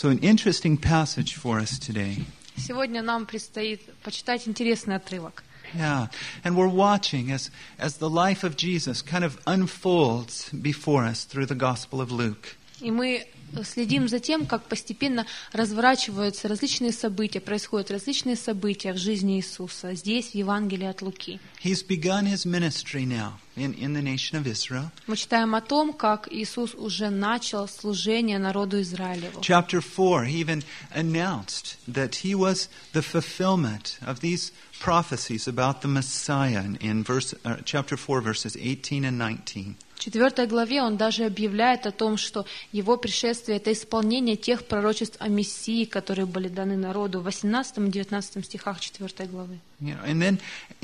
So an interesting passage for us today. Сегодня нам предстоит почитать интересный отрывок. Yeah, and we're watching as the life of Jesus kind of unfolds before us through the Gospel of Luke. И мы следим за тем, как постепенно разворачиваются различные события, происходят различные события в жизни Иисуса, здесь, в Евангелии от Луки. He's begun his ministry now in the nation of Israel. Мы читаем о том, как Иисус уже начал служение народу Израилеву. Chapter 4, he even announced that he was the fulfillment of these prophecies about the Messiah in chapter 4, verses 18 and 19. В 4 главе он даже объявляет о том, что его пришествие — это исполнение тех пророчеств о Мессии, которые были даны народу в 18 и 19 стихах 4 главы. And then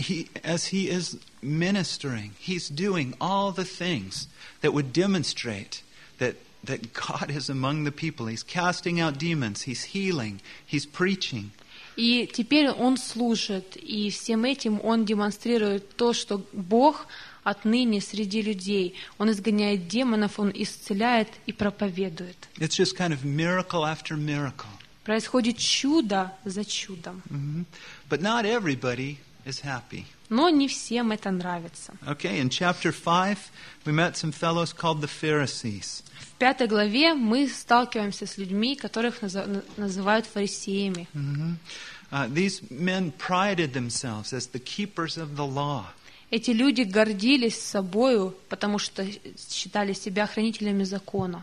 as he is ministering, he's doing all the things that would demonstrate that God is among the people. He's casting out demons, he's healing, he's preaching. И теперь он служит, и всем этим он демонстрирует то, что Бог отныне среди людей. Он изгоняет демонов, он исцеляет и проповедует. It's just kind of miracle after miracle. Происходит чудо за чудом. But not everybody is happy. Но не всем это нравится. Okay, in chapter 5, we met some fellows called the Pharisees. В 5 главе мы сталкиваемся с людьми, которых называют фарисеями. These men prided themselves as the keepers of the law. Эти люди гордились собою, потому что считали себя хранителями закона.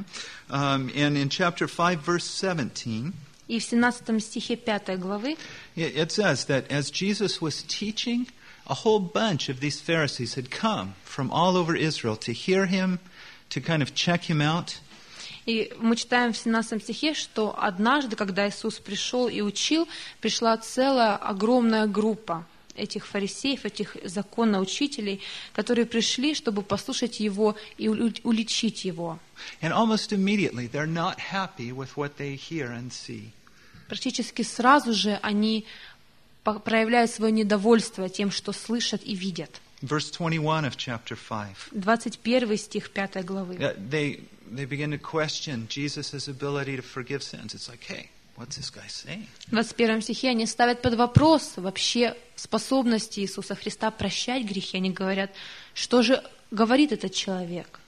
And in chapter 5, verse 17, И в 17 стихе 5 главы it says that as Jesus was teaching, a whole bunch of these Pharisees had come from all over Israel to hear him, to kind of check him out. И мы читаем в 17 стихе, что однажды, когда Иисус пришел и учил, пришла целая огромная группа этих фарисеев, этих законоучителей, которые пришли, чтобы послушать его и уличить его. And almost immediately they're not happy with what they hear and see. Практически сразу же они проявляют свое недовольство тем, что слышат и видят. Verse 21 of chapter 5. 21 стих 5 главы. They begin to question Jesus' ability to forgive sins. It's like, hey, what's this guy saying? В 21 стихе они ставят под вопрос вообще способности Иисуса Христа прощать грехи. Они говорят, что же говорит этот человек?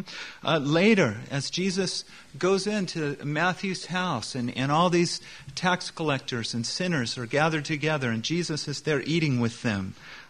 Later, as Jesus goes into Matthew's house and all these tax collectors and sinners are gathered together and Jesus is there eating with them,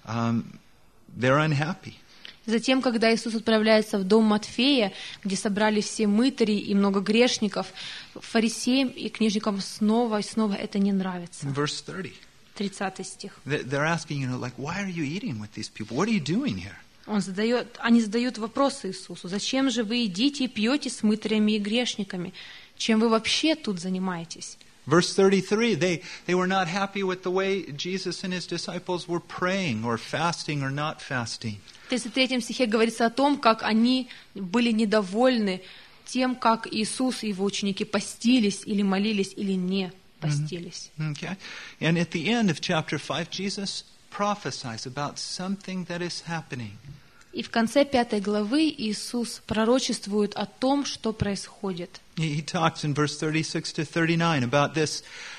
they're unhappy. Затем, когда Иисус отправляется в дом Матфея, где собрались все мытари и много грешников, фарисеям и книжникам снова и снова это не нравится. Verse 30. 30 стих. They're asking, why are you eating with these people? What are you doing here? Они задают вопросы Иисусу. Зачем же вы едите и пьете с мытарями и грешниками? Чем вы вообще тут занимаетесь? Verse 33, they were not happy with the way Jesus and his disciples were praying or fasting or not fasting. В 33 стихе говорится о том, как они были недовольны тем, как Иисус и его ученики постились или молились или не постились. Okay. And at the end of chapter 5, Jesus prophesies about something that is happening. И в конце 5 главы Иисус пророчествует о том, что происходит. He talks in verse 36 to 39 about this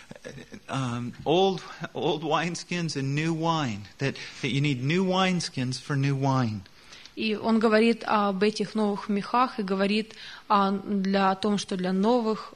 old wineskins and new wine, that you need new wineskins for new wine. И он говорит об этих новых мехах и говорит о том, что для нового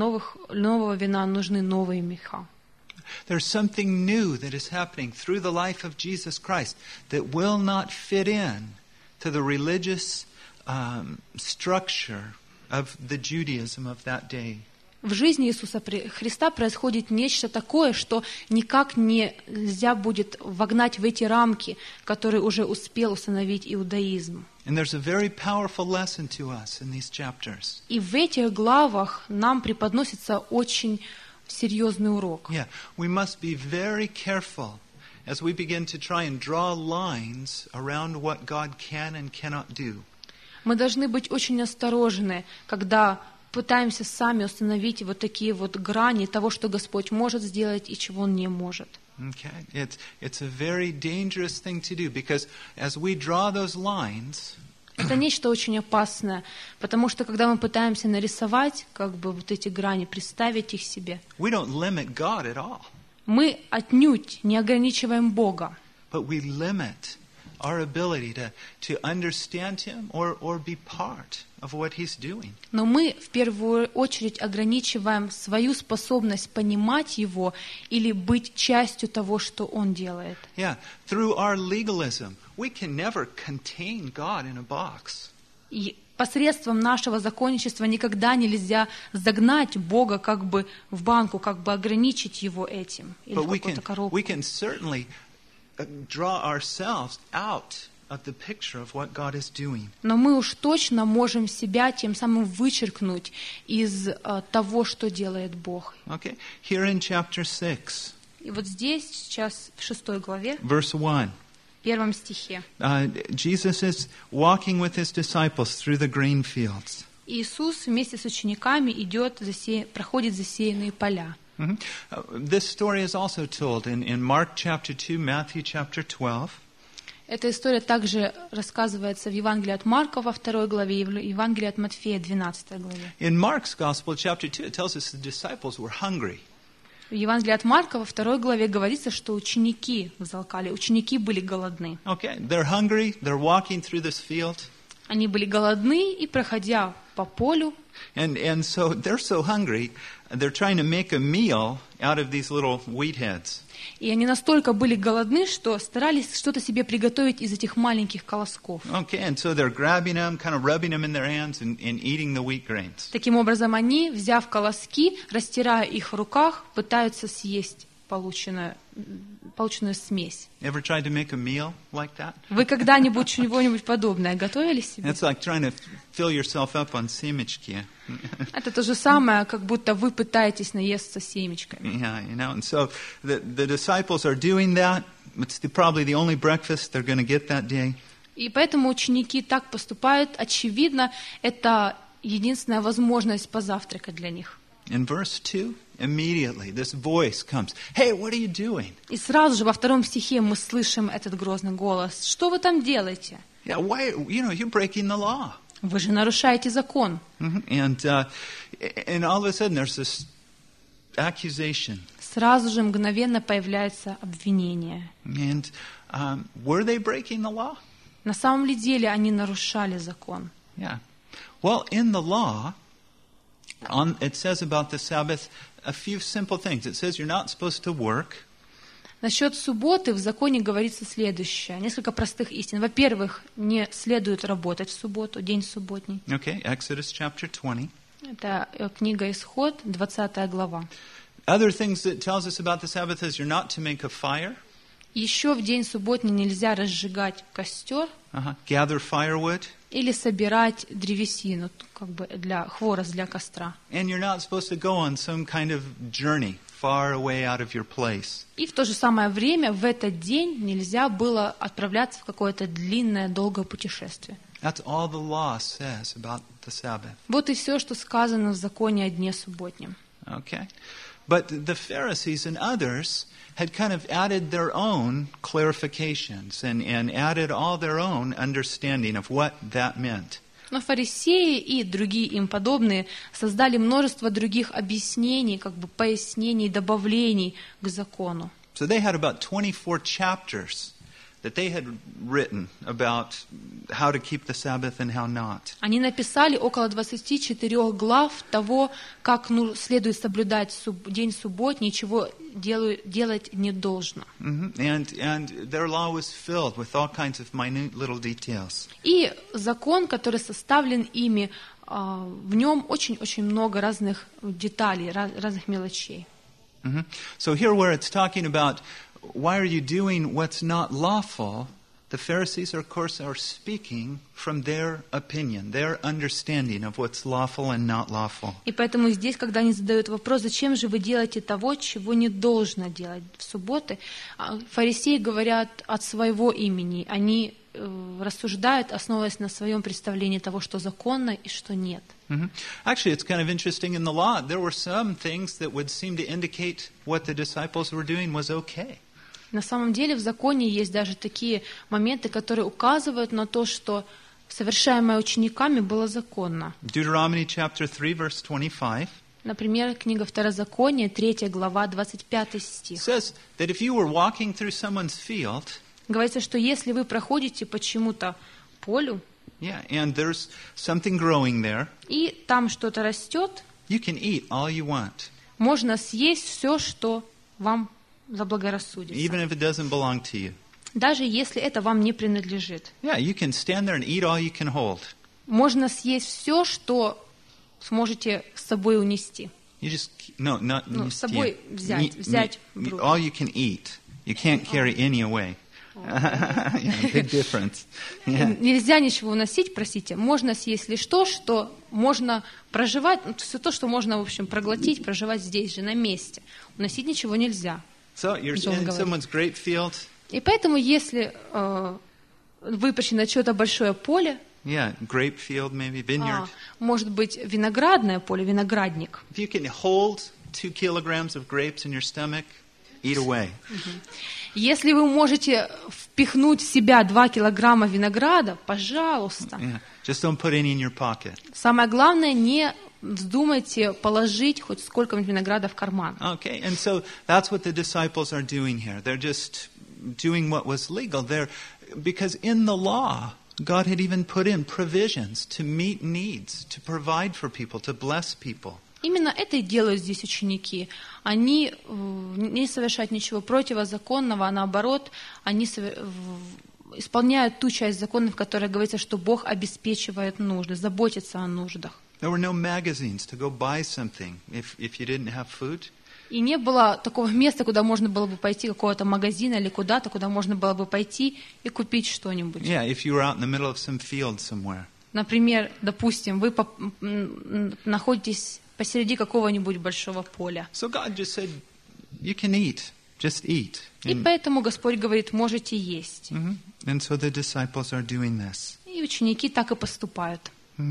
вина нужны новые меха. There's something new that is happening through the life of Jesus Christ that will not fit in to the religious structure of the Judaism of that day. В жизни Иисуса Христа происходит нечто такое, что никак нельзя будет вогнать в эти рамки, которые уже успел установить иудаизм. And there's a very powerful lesson to us in these chapters. И в этих главах нам преподносится очень серьезный урок. Yeah, we must be very careful as we begin to try and draw lines around what God can and cannot do. Мы должны быть очень осторожны, когда пытаемся сами установить вот такие вот грани того, что Господь может сделать и чего Он не может. Okay, it's a very dangerous thing to do because as we draw those lines, Это нечто очень опасное, потому что когда мы пытаемся нарисовать, как бы вот эти грани, представить их себе, we don't limit God at all, мы отнюдь не ограничиваем Бога, but we limit our ability to understand Him or be part of what He's doing. но мы в первую очередь ограничиваем свою способность понимать Его или быть частью того, что Он делает. Yeah, through our legalism, we can never contain God in a box. И посредством нашего законничества никогда нельзя загнать Бога как бы в банку, как бы ограничить Его этим или But в какую-то коробку. we can certainly draw ourselves out of the picture of what God is doing. Но мы уж точно можем себя тем самым вычеркнуть из того, что делает Бог. Okay, here in chapter 6, И вот здесь, сейчас в 6 главе, verse 1. в 1 стихе, Jesus is walking with his disciples through the grain fields. Иисус вместе с учениками проходит засеянные поля. Mhm. This story is also told in Mark chapter 2, Matthew chapter 12. Эта история также рассказывается в Евангелии от Марка во 2 главе и в Евангелии от Матфея 12 главе. In Mark's Gospel, chapter 2, it tells us the disciples were hungry. В Евангелии от Марка во 2 главе говорится, что ученики взалкали, ученики были голодны. Okay, they're hungry, they're walking through this field, Они были голодны, и, проходя по полю, and so they're so hungry, they're trying to make a meal out of these little wheat heads. и они настолько были голодны, что старались что-то себе приготовить из этих маленьких колосков. Okay, and so they're grabbing them, kind of rubbing them in their hands and eating the wheat grains. Таким образом, они, взяв колоски, растирая их в руках, пытаются съесть полученную смесь. Ever tried to make a meal like that? Вы когда-нибудь чего-нибудь подобное готовили себе? It's like trying to fill yourself up on семечки. Это то же самое, как будто вы пытаетесь наесться семечками. Yeah, and so the disciples are doing that. It's probably the only breakfast they're going to get that day. И поэтому ученики так поступают. Очевидно, это единственная возможность позавтракать для них. In verse 2, immediately this voice comes. Hey, what are you doing? И сразу же во 2 стихе мы слышим этот грозный голос. Что вы там делаете? Yeah, why? You're breaking the law. Вы же нарушаете закон. And all of a sudden there's this accusation. Сразу же мгновенно появляется обвинение. And were they breaking the law? На самом ли деле они нарушали закон? Yeah. Well, in the law, it says about the Sabbath a few simple things. It says you're not supposed to work. Насчет субботы в законе говорится следующее. Несколько простых истин. Во-первых, не следует работать в субботу, день субботний. Okay, Exodus chapter 20. Это книга Исход, 20 глава. Other things that tells us about the Sabbath is you're not to make a fire. Еще в день субботний нельзя разжигать костер Gather firewood. или собирать древесину, как бы хворост для костра. And you're not supposed to go on some kind of journey far away out of your place. И в то же самое время в этот день нельзя было отправляться в какое-то длинное, долгое путешествие. That's all the law says about the Sabbath. Вот и все, что сказано в законе о дне субботнем. Okay? But the Pharisees and others had kind of added their own clarifications and added all their own understanding of what that meant. Но фарисеи и другие им подобные создали множество других объяснений, как бы пояснений, добавлений к закону. So they had about 24 chapters that they had written about how to keep the Sabbath and how not. Они написали около 24 глав того, как следует соблюдать день субботний, чего делать не должно. And their law was filled with all kinds of minute little details. И закон, который составлен ими, в нем очень-очень много разных деталей, разных мелочей. So here where it's talking about why are you doing what's not lawful, the Pharisees, of course, are speaking from their opinion, their understanding of what's lawful and not lawful. И поэтому здесь, когда они задают вопрос, зачем же вы делаете того, чего не должно делать в субботы, фарисеи говорят от своего имени. Они рассуждают, основываясь на своем представлении того, что законно и что нет. Actually, it's kind of interesting in the law. There were some things that would seem to indicate what the disciples were doing was okay. На самом деле в законе есть даже такие моменты, которые указывают на то, что совершаемое учениками, было законно. Deuteronomy chapter 3, verse 25 Например, книга Второзакония, 3 глава, 25 стих. says that if you were walking through someone's field, Говорится, что если вы проходите по чему-то полю, and there's something growing there, и там что-то растет, you can eat all you want, можно съесть все, что вам заблагорассудится. even if it doesn't belong to you. Даже если это вам не принадлежит. You can stand there and eat all you can hold. Можно съесть все, что сможете с собой унести. You just not с собой взять в руки. all you can eat. You can't carry any away. Big difference. Нельзя ничего уносить, простите. Можно съесть лишь то, что можно проживать, все то, что можно, в общем, проглотить, проживать здесь же, на месте. Уносить ничего нельзя. So you're in someone's grape field. И поэтому, если вы пришли на чье-то большое поле, grape field, maybe vineyard. Может быть, виноградное поле, виноградник. If you can hold 2 kilograms of grapes in your stomach, eat away. Если вы можете впихнуть в себя 2 килограмма винограда, пожалуйста. Just don't put any in your pocket. Самое главное, не вздумайте положить хоть сколько-нибудь винограда в карман. Okay, and so that's what the disciples are doing here. They're just doing what was legal. Because in the law, God had even put in provisions to meet needs, to provide for people, to bless people. Именно это и делают здесь ученики. Они не совершают ничего противозаконного, а наоборот, они исполняют ту часть закона, в которой говорится, что Бог обеспечивает нужды, заботится о нуждах. There were no magazines to go buy something if you didn't have food. И не было такого места, куда можно было бы пойти, какого-то магазина или куда-то, куда можно было бы пойти и купить что-нибудь. If you were out in the middle of some field somewhere. Например, допустим, вы находитесь посреди какого-нибудь большого поля. So God just said, you can eat, just eat. И поэтому Господь говорит, можете есть. And so the disciples are doing this. И ученики так и поступают.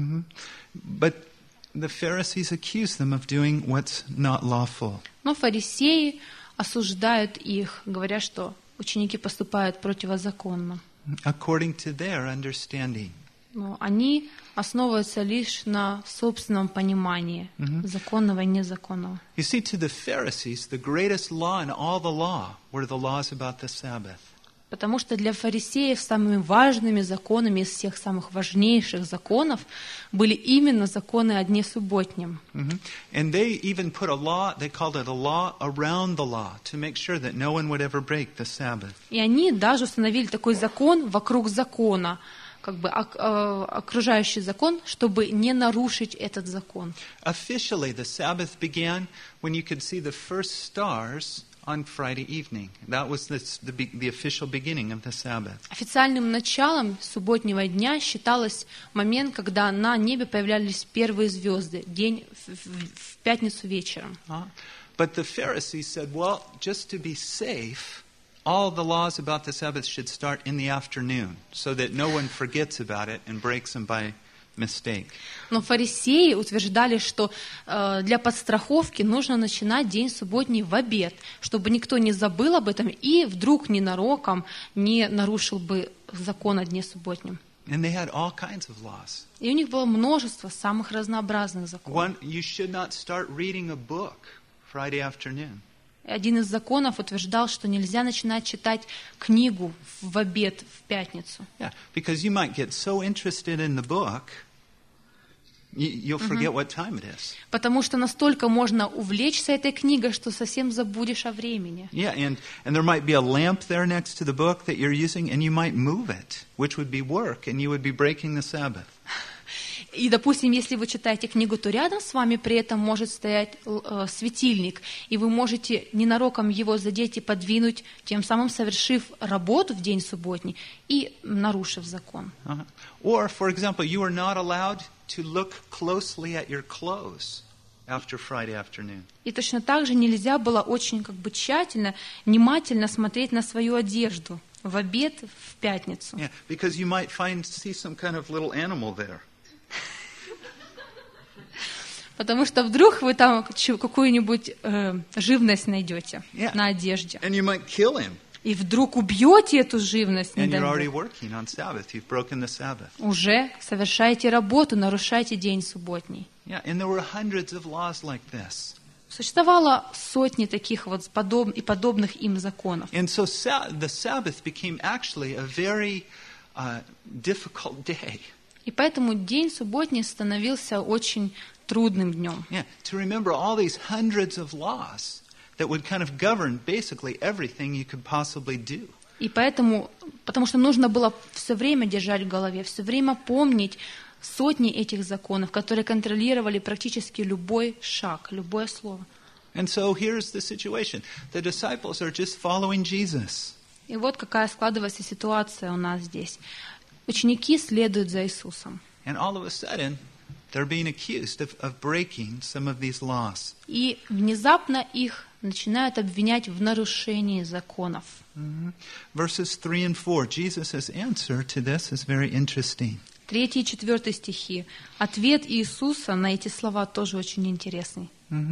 But the Pharisees accuse them of doing what's not lawful. Но фарисеи осуждают их, говоря, что ученики поступают противозаконно. According to their understanding. Но они основываются лишь на собственном понимании законного и незаконного. You see, to the Pharisees, the greatest law in all the law were the laws about the Sabbath. Потому что для фарисеев самыми важными законами из всех самых важнейших законов были именно законы о дне субботнем. And they even put a law, they called it a law around the law, to make sure that no one would ever break the Sabbath. И они даже установили такой закон вокруг закона, как бы окружающий закон, чтобы не нарушить этот закон. Officially, the Sabbath began when you could see the first stars on Friday evening. That was the official beginning of the Sabbath. Официальным началом субботнего дня считалось момент, когда на небе появлялись первые звезды, день в пятницу вечером. But the Pharisees said, well, just to be safe, all the laws about the Sabbath should start in the afternoon, so that no one forgets about it and breaks them by mistake. Но фарисеи утверждали, что для подстраховки нужно начинать день субботний в обед, чтобы никто не забыл об этом и вдруг ненароком не нарушил бы закон о дне субботнем. And they had all kinds of laws. И у них было множество самых разнообразных законов. You should not start reading a book Friday afternoon. Один из законов утверждал, что нельзя начинать читать книгу в обед в пятницу. Because you might get so interested in the book, you'll forget what time it is. Потому что настолько можно увлечься этой книгой, что совсем забудешь о времени. And there might be a lamp there next to the book that you're using, and you might move it, which would be work, and you would be breaking the Sabbath. И, допустим, если вы читаете книгу, то рядом с вами при этом может стоять светильник, и вы можете ненароком его задеть и подвинуть, тем самым совершив работу в день субботний и нарушив закон. Or, for example, you are not allowed to look closely at your clothes after Friday afternoon. И точно так же нельзя было очень тщательно, внимательно смотреть на свою одежду в обед в пятницу. Because you might see some kind of little animal there. Потому что вдруг вы там какую-нибудь живность найдете на одежде. And you might kill him. и вдруг убьете эту живность, не And дай you're already Бог, working on Sabbath. You've broken the Sabbath. уже совершаете работу, нарушаете день субботний. Yeah, and there were hundreds of laws like this. Существовало сотни таких вот и подобных им законов. And so the Sabbath became actually a very difficult day. И поэтому день субботний становился очень трудным днем. Yeah, to remember all these hundreds of laws that would kind of govern basically everything you could possibly do. И поэтому, потому что нужно было все время держать в голове, все время помнить сотни этих законов, которые контролировали практически любой шаг, любое слово. And so here's the situation. The disciples are just following Jesus. И вот какая складывается ситуация у нас здесь. Ученики следуют за Иисусом. And all of a sudden, they're being accused of breaking some of these laws. И внезапно их начинают обвинять в нарушении законов. Verses 3 and 4, Jesus' answer to this is very interesting. 3 и 4 стихи. Ответ Иисуса на эти слова тоже очень интересный.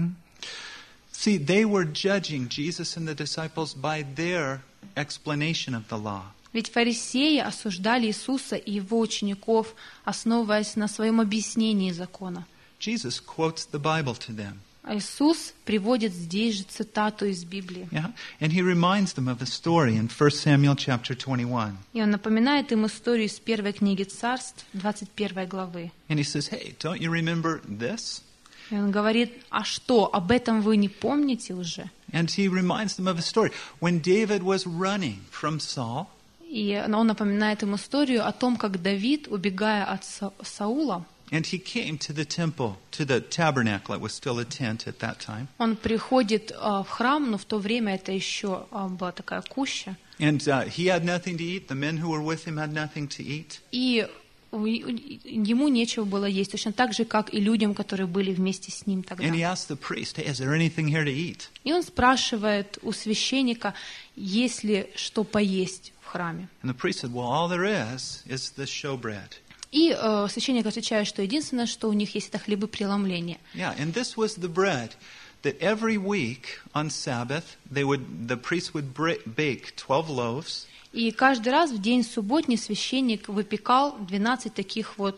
See, they were judging Jesus and the disciples by their explanation of the law. Ведь фарисеи осуждали Иисуса и его учеников, основываясь на своем объяснении закона. Jesus quotes the Bible to them. А Иисус приводит здесь же цитату из Библии. Yeah? And he reminds them of a story in 1 Samuel chapter 21. И он напоминает им историю из первой книги Царств, 21 главы. And he says, hey, don't you remember this? И он говорит, а что, об этом вы не помните уже? And he reminds them of a story. When David was running from Saul, И он напоминает им историю о том, как Давид, убегая от Саула, and he came to the temple, to the tabernacle. It was still a tent at that time. он приходит в храм, но в то время это еще была такая куща. And he had nothing to eat. The men who were with him had nothing to eat. И ему нечего было есть, точно так же, как и людям, которые были вместе с ним тогда. And he asked the priest, hey, is there anything here to eat? И он спрашивает у священника, есть ли что поесть в храме. And the priest said, well, all there is the showbread. И священник отвечает, что единственное, что у них есть, это хлебы преломления. Yeah, and this was the bread that every week on Sabbath, the priest would bake 12 loaves. И каждый раз в день субботний священник выпекал 12 таких вот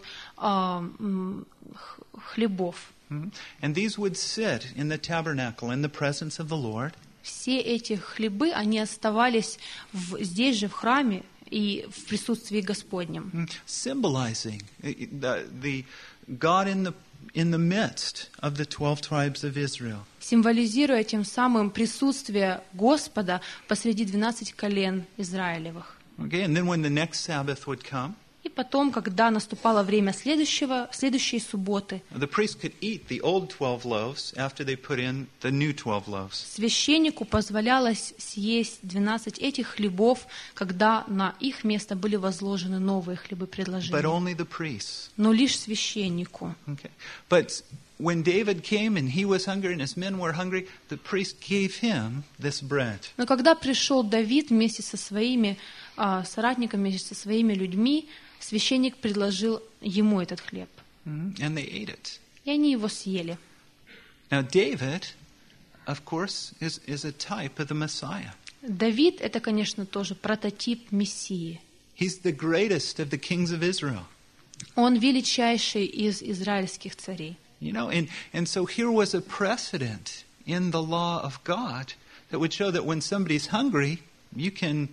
хлебов. And these would sit in the tabernacle in the presence of the Lord. Все эти хлебы, они оставались здесь же в храме и в присутствии Господнем. Symbolizing the God in the midst of the 12 tribes of Israel. Символизируя тем самым присутствие Господа посреди 12 колен Израилевых. Okay, and then when the next Sabbath would come, И потом, когда наступало время следующей субботы, the priest could eat the old 12 loaves after they put in the new 12 loaves. священнику позволялось съесть 12 этих хлебов, когда на их место были возложены новые хлебы But предложения. only the priests. Но лишь священнику. Okay. But when David came and he was hungry and his men were hungry, the priest gave him this bread. Но когда пришел Давид вместе со своими соратниками, вместе со своими людьми, священник предложил ему этот хлеб. And they ate it. И они его съели. Now David, of course, is a type of the Messiah. Давид — это, конечно, тоже прототип Мессии. He's the greatest of the kings of Israel. Он величайший из израильских царей. You know, and so here was a precedent in the law of God that would show that when somebody's hungry, you can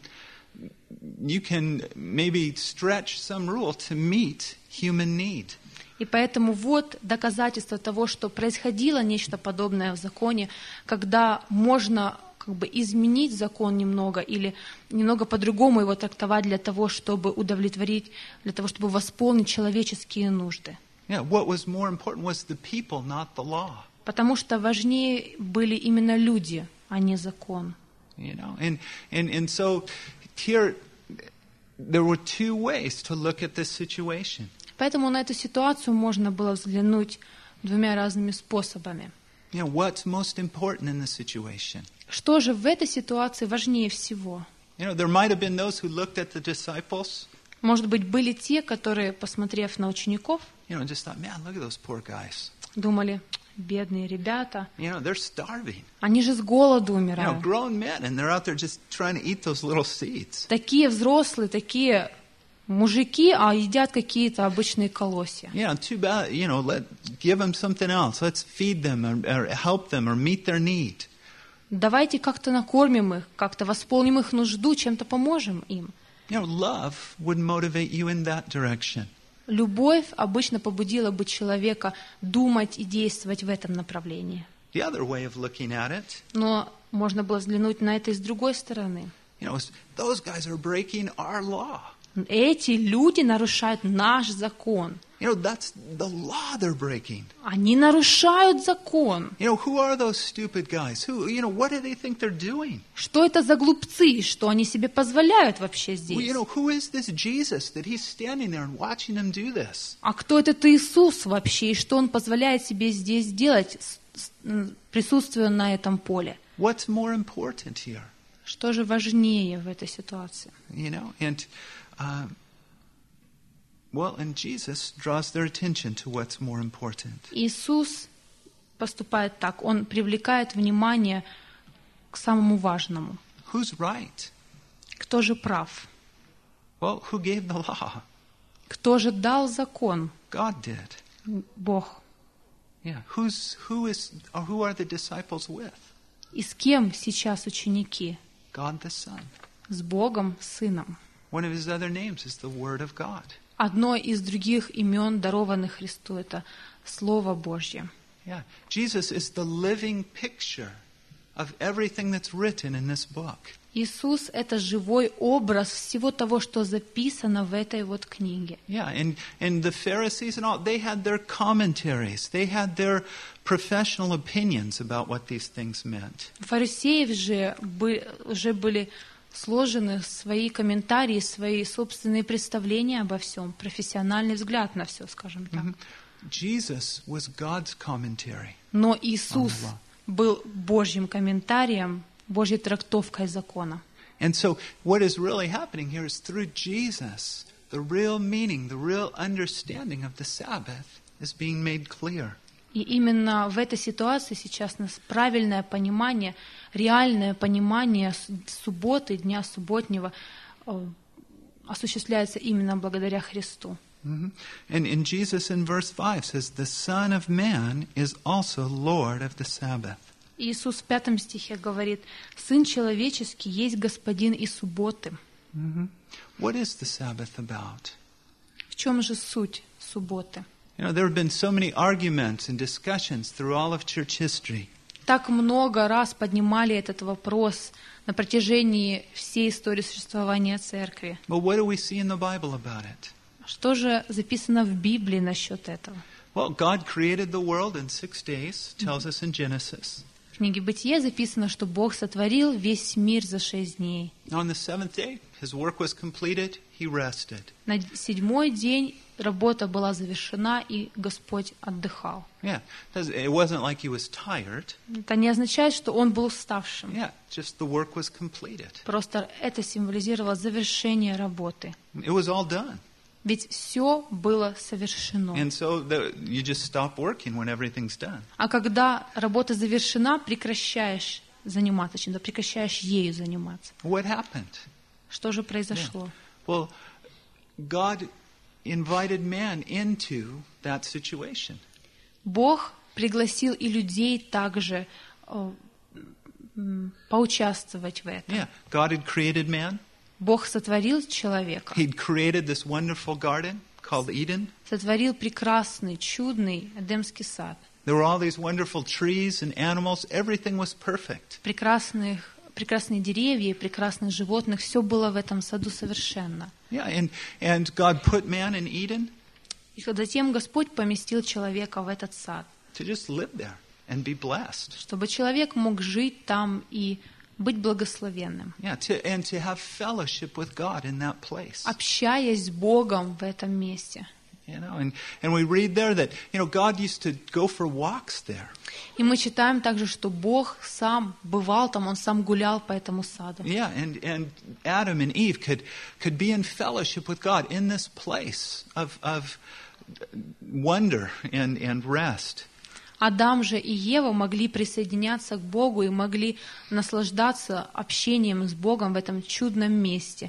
maybe stretch some rule to meet human need. И поэтому вот доказательство того, что происходило нечто подобное в законе, когда можно как бы изменить закон немного или немного по-другому его трактовать для того, чтобы удовлетворить, для того, чтобы восполнить человеческие нужды. Yeah, what was more important was the people, not the law. Потому что важнее были именно люди, а не закон. You know, and so here there were two ways to look at this situation. Поэтому на эту ситуацию можно было взглянуть двумя разными способами. You know, what's most important in the situation? Что же в этой ситуации важнее всего? You know, there might have been those who looked at the disciples, Может быть, были те, которые, посмотрев на учеников, you know, just thought, man, look at those poor guys. думали, бедные ребята. They're starving. Они же с голоду умирают. Grown men, and they're out there just trying to eat those little seeds. Такие взрослые, такие мужики, а едят какие-то обычные колосья. Too bad, give them something else. Let's feed them or help them or meet their need. Давайте как-то накормим их, как-то восполним их нужду, чем-то поможем им. Love would motivate you in that direction. Любовь обычно побудила бы человека думать и действовать в этом направлении. The other way of looking at it, Но можно было взглянуть на это и с другой стороны. those guys are breaking our law. Эти люди нарушают наш закон. That's the law they're breaking. Они нарушают закон. Who are those stupid guys? What do they think they're doing? Что это за глупцы? Что они себе позволяют вообще здесь? Who is this Jesus that he's standing there and watching them do this? А кто этот Иисус вообще? И что он позволяет себе здесь делать, присутствуя на этом поле? What's more important here? Что же важнее в этой ситуации? And Jesus draws their attention to what's more important. Иисус поступает так. Он привлекает внимание к самому важному. Who's right? Кто же прав? Well, who gave the law? Кто же дал закон? God did. Бог. Yeah. Who are the disciples with? И с кем сейчас ученики? God the Son. С Богом, Сыном. One of his other names is the Word of God. Одно из других имен, дарованных Христу, это Слово Божье. Yeah. Jesus is the living picture of everything that's written in this book. Иисус — это живой образ всего того, что записано в этой вот книге. Yeah, and the Pharisees and all, they had their commentaries. They had their professional opinions about what these things meant. У фарисеев же уже были сложены свои комментарии, свои собственные представления обо всем, профессиональный взгляд на все, скажем так. Jesus was God's commentary. Но Иисус был Божьим комментарием, Божьей трактовкой закона. And so what is really happening here is through Jesus, the real meaning, the real understanding of the Sabbath is being made clear. И именно в этой ситуации сейчас у нас правильное понимание, реальное понимание субботы, дня субботнего осуществляется именно благодаря Христу. And Jesus in verse 5 says, the Son of Man is also Lord of the Sabbath. Иисус в 5 стихе говорит, Сын человеческий есть Господин и субботы. What is the Sabbath about? В чем же суть субботы? There have been so many arguments and discussions through all of church history. Так много раз поднимали этот вопрос на протяжении всей истории существования церкви. But what do we see in the Bible about it? Что же записано в Библии насчет этого? Well, God created the world in 6 days, tells us in Genesis. В книге Бытие записано, что Бог сотворил весь мир за 6 дней. On the 7th day, his work was completed, he rested. На 7-й день работа была завершена, и Господь отдыхал. Yeah, it wasn't like he was tired. Это не означает, что он был уставшим. Yeah, just the work was completed. Просто это символизировало завершение работы. It was all done. Ведь все было совершено. And so you just stop working when everything's done. А когда работа завершена, прекращаешь заниматься чем-то, прекращаешь ею заниматься. What happened? Что же произошло? Well, God invited man into that situation. Бог пригласил и людей также поучаствовать в этом. Yeah, God had created man. Бог сотворил человека. He'd created this wonderful garden called Eden. Сотворил прекрасный, чудный Эдемский сад. There were all these wonderful trees and animals. Everything was perfect. Прекрасные деревья и прекрасных животных. Все было в этом саду совершенно. Yeah, and God put man in Eden. И затем Господь поместил человека в этот сад. To just live there and be blessed. Чтобы человек мог жить там и быть благословенным. Yeah, and to have fellowship with God in that place. Общаясь с Богом в этом месте. And we read there that God used to go for walks there. И мы читаем также, что Бог сам бывал там, он сам гулял по этому саду. Yeah, and Adam and Eve could be in fellowship with God in this place of wonder and rest. Адам же и Ева могли присоединяться к Богу и могли наслаждаться общением с Богом в этом чудном месте,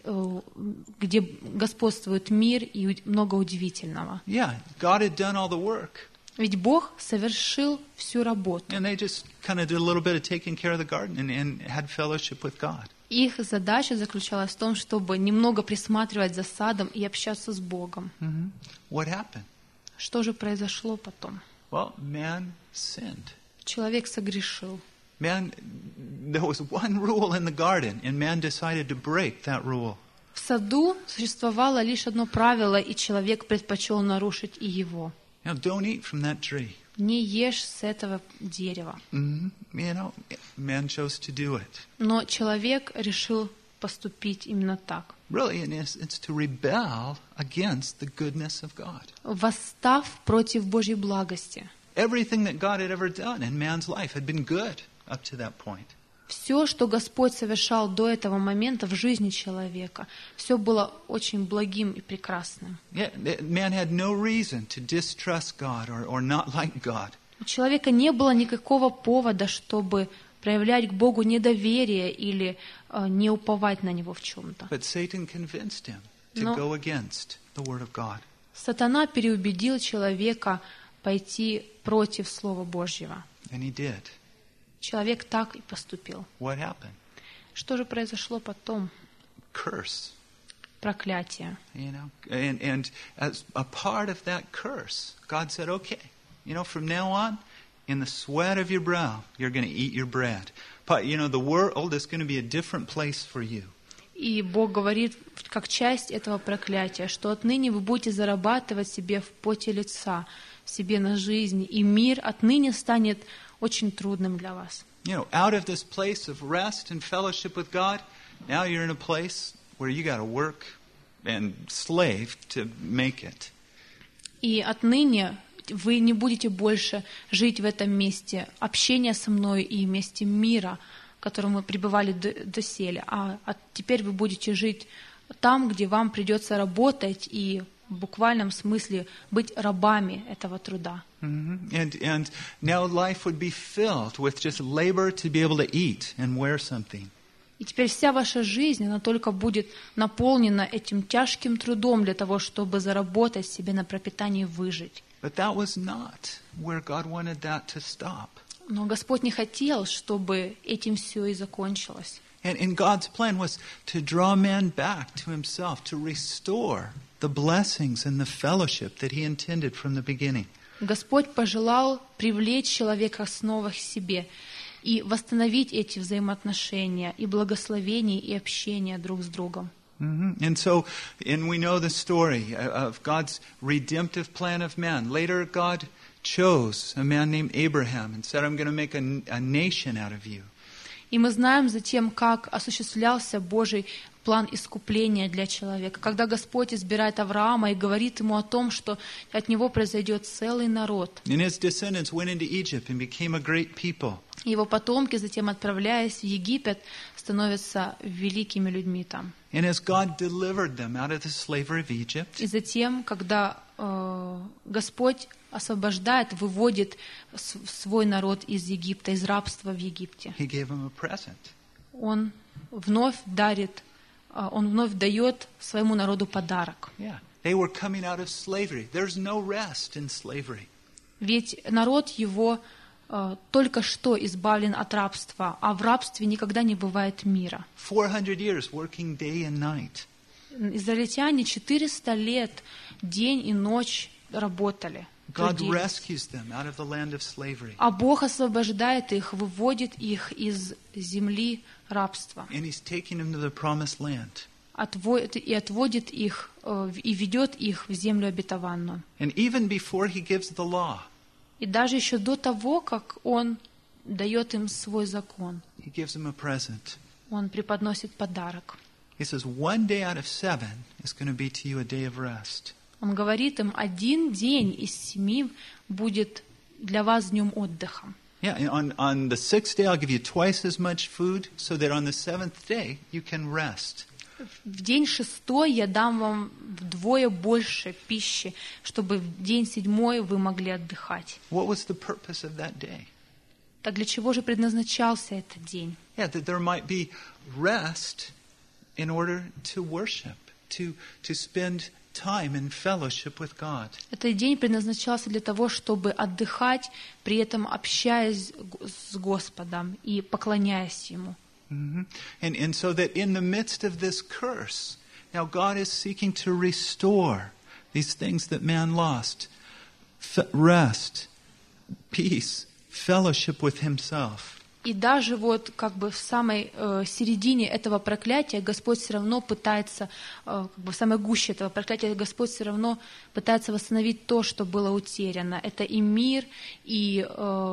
где господствует мир и много удивительного. Yeah, God had done all the work. Ведь Бог совершил всю работу. And they just kind of did a little bit of taking care of the garden and had fellowship with God. Их задача заключалась в том, чтобы немного присматривать за садом и общаться с Богом. What happened? Что же произошло потом? Well, man sinned. Человек согрешил. Man, there was one rule in the garden, and man decided to break that rule. В саду существовало лишь одно правило, и человек предпочел нарушить и его. You know, don't eat from that tree. Не ешь с этого дерева. You know, man chose to do it. Но человек решил поступить именно так. Really, it's to rebel against the goodness of God. Восстав против Божьей благости. Everything that God had ever done in man's life had been good up to that point. Все, что Господь совершал до этого момента в жизни человека, все было очень благим и прекрасным. Yeah, man had no reason to distrust God or not like God. У человека не было никакого повода, чтобы проявлять к Богу недоверие или не уповать на Него в чем-то. But Satan convinced him to Но go against the word of God. Сатана переубедил человека пойти против Слова Божьего. And he did. Человек так и поступил. What happened? Что же произошло потом? Curse. Проклятие. You know, and as a part of that curse, God said, okay, you know, from now on, in the sweat of your brow, you're going to eat your bread. But, you know, the world is going to be a different place for you. И Бог говорит, как часть этого проклятия, что отныне вы будете зарабатывать себе в поте лица, себе на жизнь, и мир отныне станет очень трудным для вас. You know, out of this place of rest and fellowship with God, now you're in a place where you got to work and slave to make it. И отныне вы не будете больше жить в этом месте общения со мной и месте мира, в котором мы пребывали доселе, а теперь вы будете жить там, где вам придется работать и в буквальном смысле быть рабами этого труда. And now life would be filled with just labor to be able to eat and wear something. И теперь вся ваша жизнь, она только будет наполнена этим тяжким трудом для того, чтобы заработать себе на пропитание и выжить. But that was not where God wanted that to stop. Но Господь не хотел, чтобы этим все и закончилось. And God's plan was to draw man back to himself, to restore the blessings and the fellowship that he intended from the beginning. Господь пожелал привлечь человека снова к себе и восстановить эти взаимоотношения и благословения, и общение друг с другом. And so, and we know the story of God's redemptive plan of man. Later, God chose a man named Abraham and said, I'm going to make a nation out of you. И мы знаем затем, как осуществлялся Божий план искупления для человека. Когда Господь избирает Авраама и говорит ему о том, что от него произойдет целый народ. And his descendants went into Egypt and became a great people. Его потомки, затем отправляясь в Египет, становятся великими людьми там. And as God delivered them out of the slavery of Egypt, И затем, когда Господь освобождает, выводит свой народ из Египта, из рабства в Египте, He gave them a present. Он вновь дает своему народу подарок. Yeah, they were coming out of slavery. There's no rest in slavery. Ведь народ его только что избавлен от рабства, а в рабстве никогда не бывает мира. 400 years working day and night. Израильтяне 400 лет день и ночь работали. God трудились. rescues them out of the land of slavery. А Бог освобождает их, выводит их из земли рабства. And He's taking them to the promised land. И отводит их, и ведет их в землю обетованную. And even before He gives the law, И даже еще до того, как Он дает им свой закон, He gives them a present. Он преподносит подарок. He says, 1 day out of 7 is going to be to you a day of rest. Он говорит им, 1 день из 7 будет для вас днем отдыха. Yeah, and on the 6th day I'll give you twice as much food so that on the 7th day you can rest. в день 6 я дам вам вдвое больше пищи, чтобы в день 7 вы могли отдыхать. What was the purpose of that day? Так для чего же предназначался этот день? Yeah, that there might be rest in order to worship, to spend time in fellowship with God. Этот день предназначался для того, чтобы отдыхать, при этом общаясь с Господом и поклоняясь Ему. Mm-hmm. And so that in the midst of this curse, now God is seeking to restore these things that man lost. Rest, peace, fellowship with Himself. И даже вот как бы в самой середине этого проклятия Господь все равно пытается, как бы в самой гуще этого проклятия Господь все равно пытается восстановить то, что было утеряно. Это и мир, и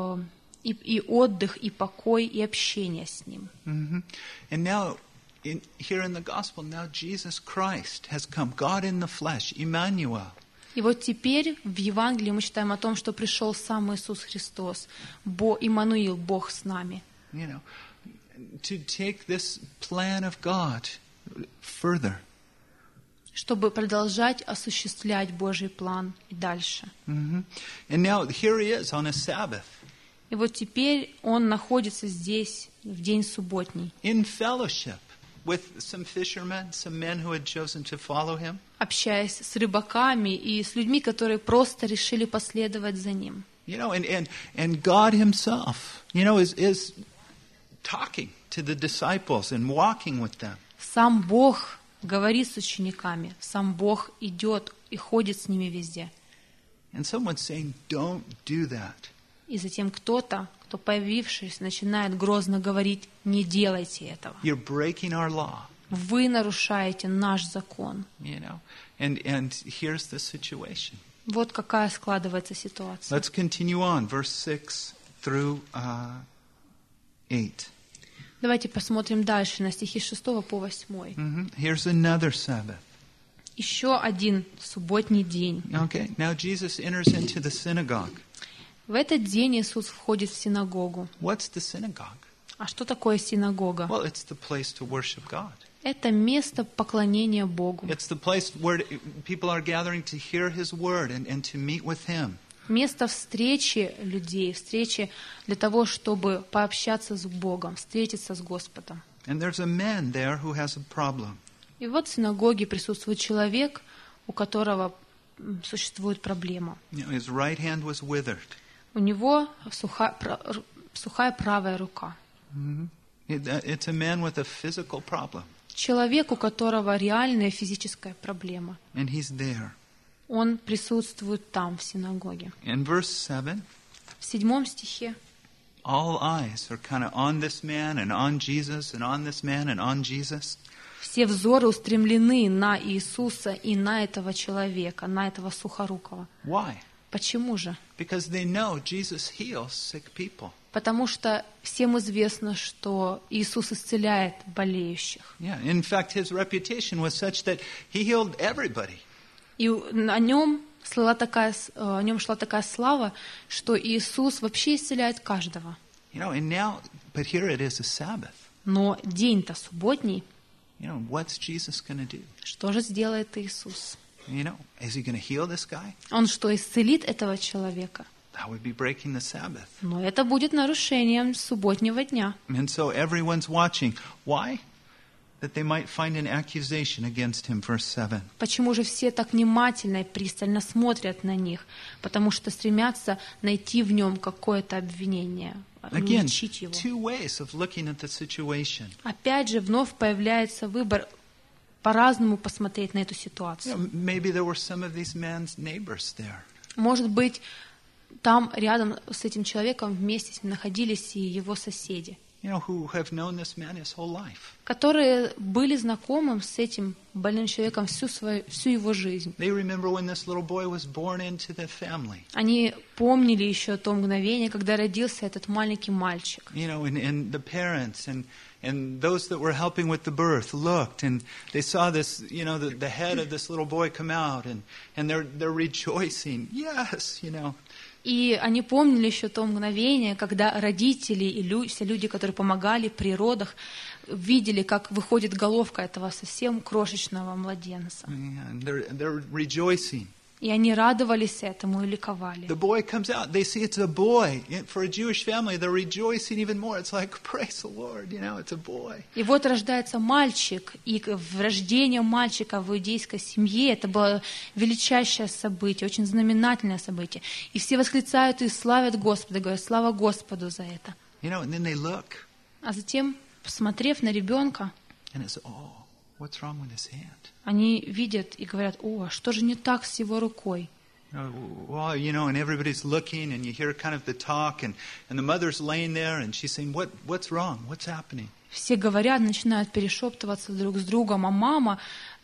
отдых, и покой, и общение с Ним. Mm-hmm. And now, here in the gospel, now Jesus Christ has come, God in the flesh, Emmanuel. И вот теперь в Евангелии мы читаем о том, что пришел сам Иисус Христос, Иммануил, Бог с нами. You know, to take this plan of God further. Чтобы продолжать осуществлять Божий план и дальше. Mm-hmm. And now here He is on a Sabbath. И вот теперь Он находится здесь в день субботний. In fellowship with some fishermen, some men who had chosen to follow Him. Общаясь с рыбаками и с людьми, которые просто решили последовать за Ним. You know, and God Himself, you know, is talking to the disciples and walking with them. Сам Бог говорит с учениками, сам Бог идет и ходит с ними везде. And someone's saying, don't do that. И затем кто-то, кто появившись, начинает грозно говорить: не делайте этого. You're breaking our law. Вы нарушаете наш закон. You know, and here's the situation. Вот какая складывается ситуация. Let's continue on, verse 6 through 8. Давайте посмотрим дальше на стихи 6 по 8. Mm-hmm. Here's another Sabbath. Еще один субботний день. Okay, now Jesus enters into the synagogue. В этот день Иисус входит в синагогу. What's the synagogue? А что такое синагога? Well, it's the place to worship God. Это место поклонения Богу. It's the place where people are gathering to hear His word and to meet with Him. Место встречи людей, встречи для того, чтобы пообщаться с Богом, встретиться с Господом. And there's a man there who has a problem. И вот в синагоге присутствует человек, у которого существует проблема. You know, his right hand was withered. У него сухая правая рука. Mm-hmm. It's a man with a physical problem. Человек, у которого реальная физическая проблема. And he's there. Он присутствует там, в синагоге. In verse 7, В 7 стихе all eyes are kind of on this man and on Jesus and on this man and on Jesus. все взоры устремлены на Иисуса и на этого человека, на этого сухорукого. Why? Почему же? Because they know Jesus heals sick people. Потому что всем известно, что Иисус исцеляет болеющих. Yeah, in fact, his reputation was such that he healed everybody. И о нем шла такая слава, что Иисус вообще исцеляет каждого. You know, and now, but here it is a Sabbath. Но день-то субботний. You know, what's Jesus going to do? Что же сделает Иисус? You know, is he going to heal this guy? Он что, исцелит этого человека? That would be breaking the Sabbath. Но это будет нарушением субботнего дня. And so everyone's watching. Why? That they might find an accusation against him, verse 7. Почему же все так внимательно и пристально смотрят на них? Потому что стремятся найти в нем какое-то обвинение, Again, уличить его. two ways of looking at the situation. Опять же, вновь появляется выбор по-разному посмотреть на эту You ситуацию. know, maybe there were some of these man's neighbors there. Может быть, там рядом с этим человеком вместе с ним находились и его соседи, You know, who have known this man his whole life. которые были знакомы с этим больным человеком всю его жизнь. They remember when this little boy was born into the family. Они помнили еще то мгновение, когда родился этот маленький мальчик. You know, and the parents and those that were helping with the birth looked and they saw this, you know, the head of this little boy come out and they're rejoicing. Yes, you know. И они помнили еще то мгновение, когда родители и все люди, которые помогали при родах, видели, как выходит головка этого совсем крошечного младенца. And they're rejoicing. И они радовались этому и ликовали. The boy comes out. They see it's a boy. For a Jewish family, they're rejoicing even more. It's like, praise the Lord, it's a boy. И вот рождается мальчик, и в рождение мальчика в иудейской семье это было величайшее событие, очень знаменательное событие. И все восклицают и славят Господа, говорят, слава Господу за это. And then they look. А затем, посмотрев на ребенка, And it's, what's wrong with his hand? они видят и говорят, что же не так с его рукой? Well, and everybody's looking, and you hear kind of the talk, and the mother's laying there, and she's saying, what's wrong? What's happening? Все говорят, начинают перешептываться друг с другом, а мама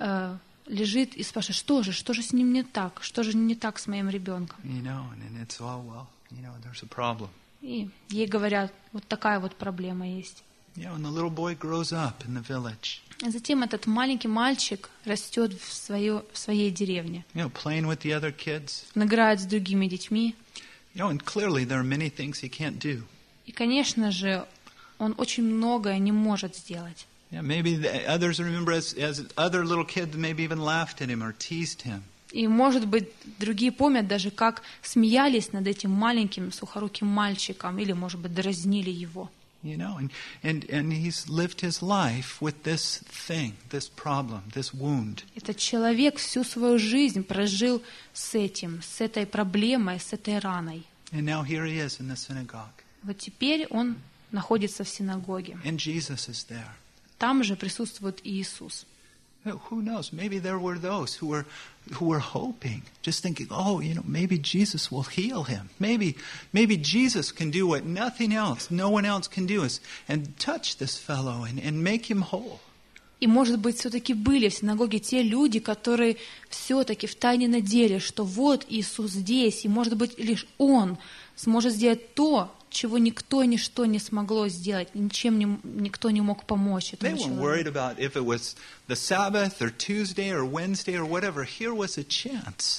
лежит и спрашивает, что же с ним не так? Что же не так с моим ребенком? And it's, there's a problem. И ей говорят, вот такая вот проблема есть. And the little boy grows up in the village. А затем этот маленький мальчик растет в своей деревне. Playing with the other kids. Он играет с другими детьми. And clearly there are many things he can't do. И, конечно же, он очень многое не может сделать. Maybe others remember as other little kids maybe even laughed at him or teased him. И, может быть, другие помнят даже, как смеялись над этим маленьким сухоруким мальчиком, или, может быть, дразнили его. And he's lived his life with this thing, this problem, this wound. Этот человек всю свою жизнь прожил с этой проблемой, с этой раной. And now here he is in the synagogue. Вот теперь он находится в синагоге. And Jesus is there. Там же присутствует Иисус. Who knows? Maybe there were those who were hoping, just thinking, maybe Jesus will heal him. Maybe Jesus can do what no one else can do, and touch this fellow and make him whole. И, может быть, все-таки были в синагоге те люди, которые все-таки втайне надеялись, что вот Иисус здесь, и, может быть, лишь Он сможет сделать то, чего никто и ничто не смогло сделать, ничем никто не мог помочь этому человеку. They weren't worried about if it was the Sabbath or Tuesday or Wednesday or whatever. Here was a chance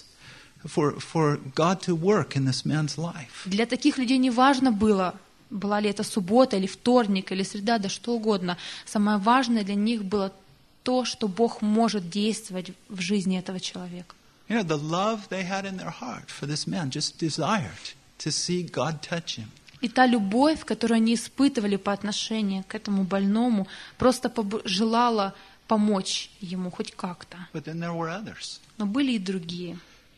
for God to work in this man's life. Для таких людей не важно было, была ли это суббота или вторник или среда, да что угодно. Самое важное для них было то, что Бог может действовать в жизни этого человека. The love they had in their heart for this man just desired to see God touch him. И та любовь, которую они испытывали по отношению к этому больному, просто желала помочь ему хоть как-то. But then there were others. Но были и другие,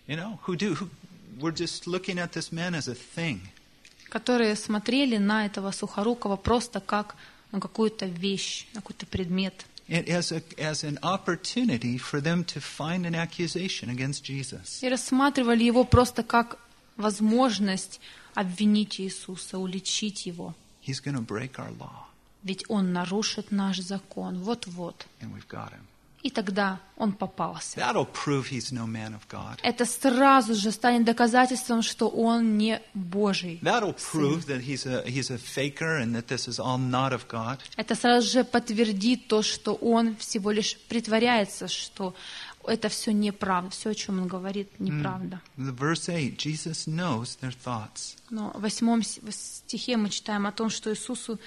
who were just looking at this man as a thing. которые смотрели на этого сухорукого просто как на какую-то вещь, на какой-то предмет. As an opportunity for them to find an accusation against Jesus. И рассматривали его просто как возможность обвинить Иисуса, уличить его. He's going to break our law. Ведь он нарушит наш закон. Вот-вот. And we've got him. И тогда он попался. That'll prove he's no man of God. Это сразу же станет доказательством, что он не Божий. That'll prove that he's a faker and that this is all not of God. Это сразу же подтвердит то, что он всего лишь притворяется, что это все неправда, все, о чем он говорит, неправда. Verse 8, Jesus knows their thoughts. Но в 8 стихе мы читаем о том, что Иисусу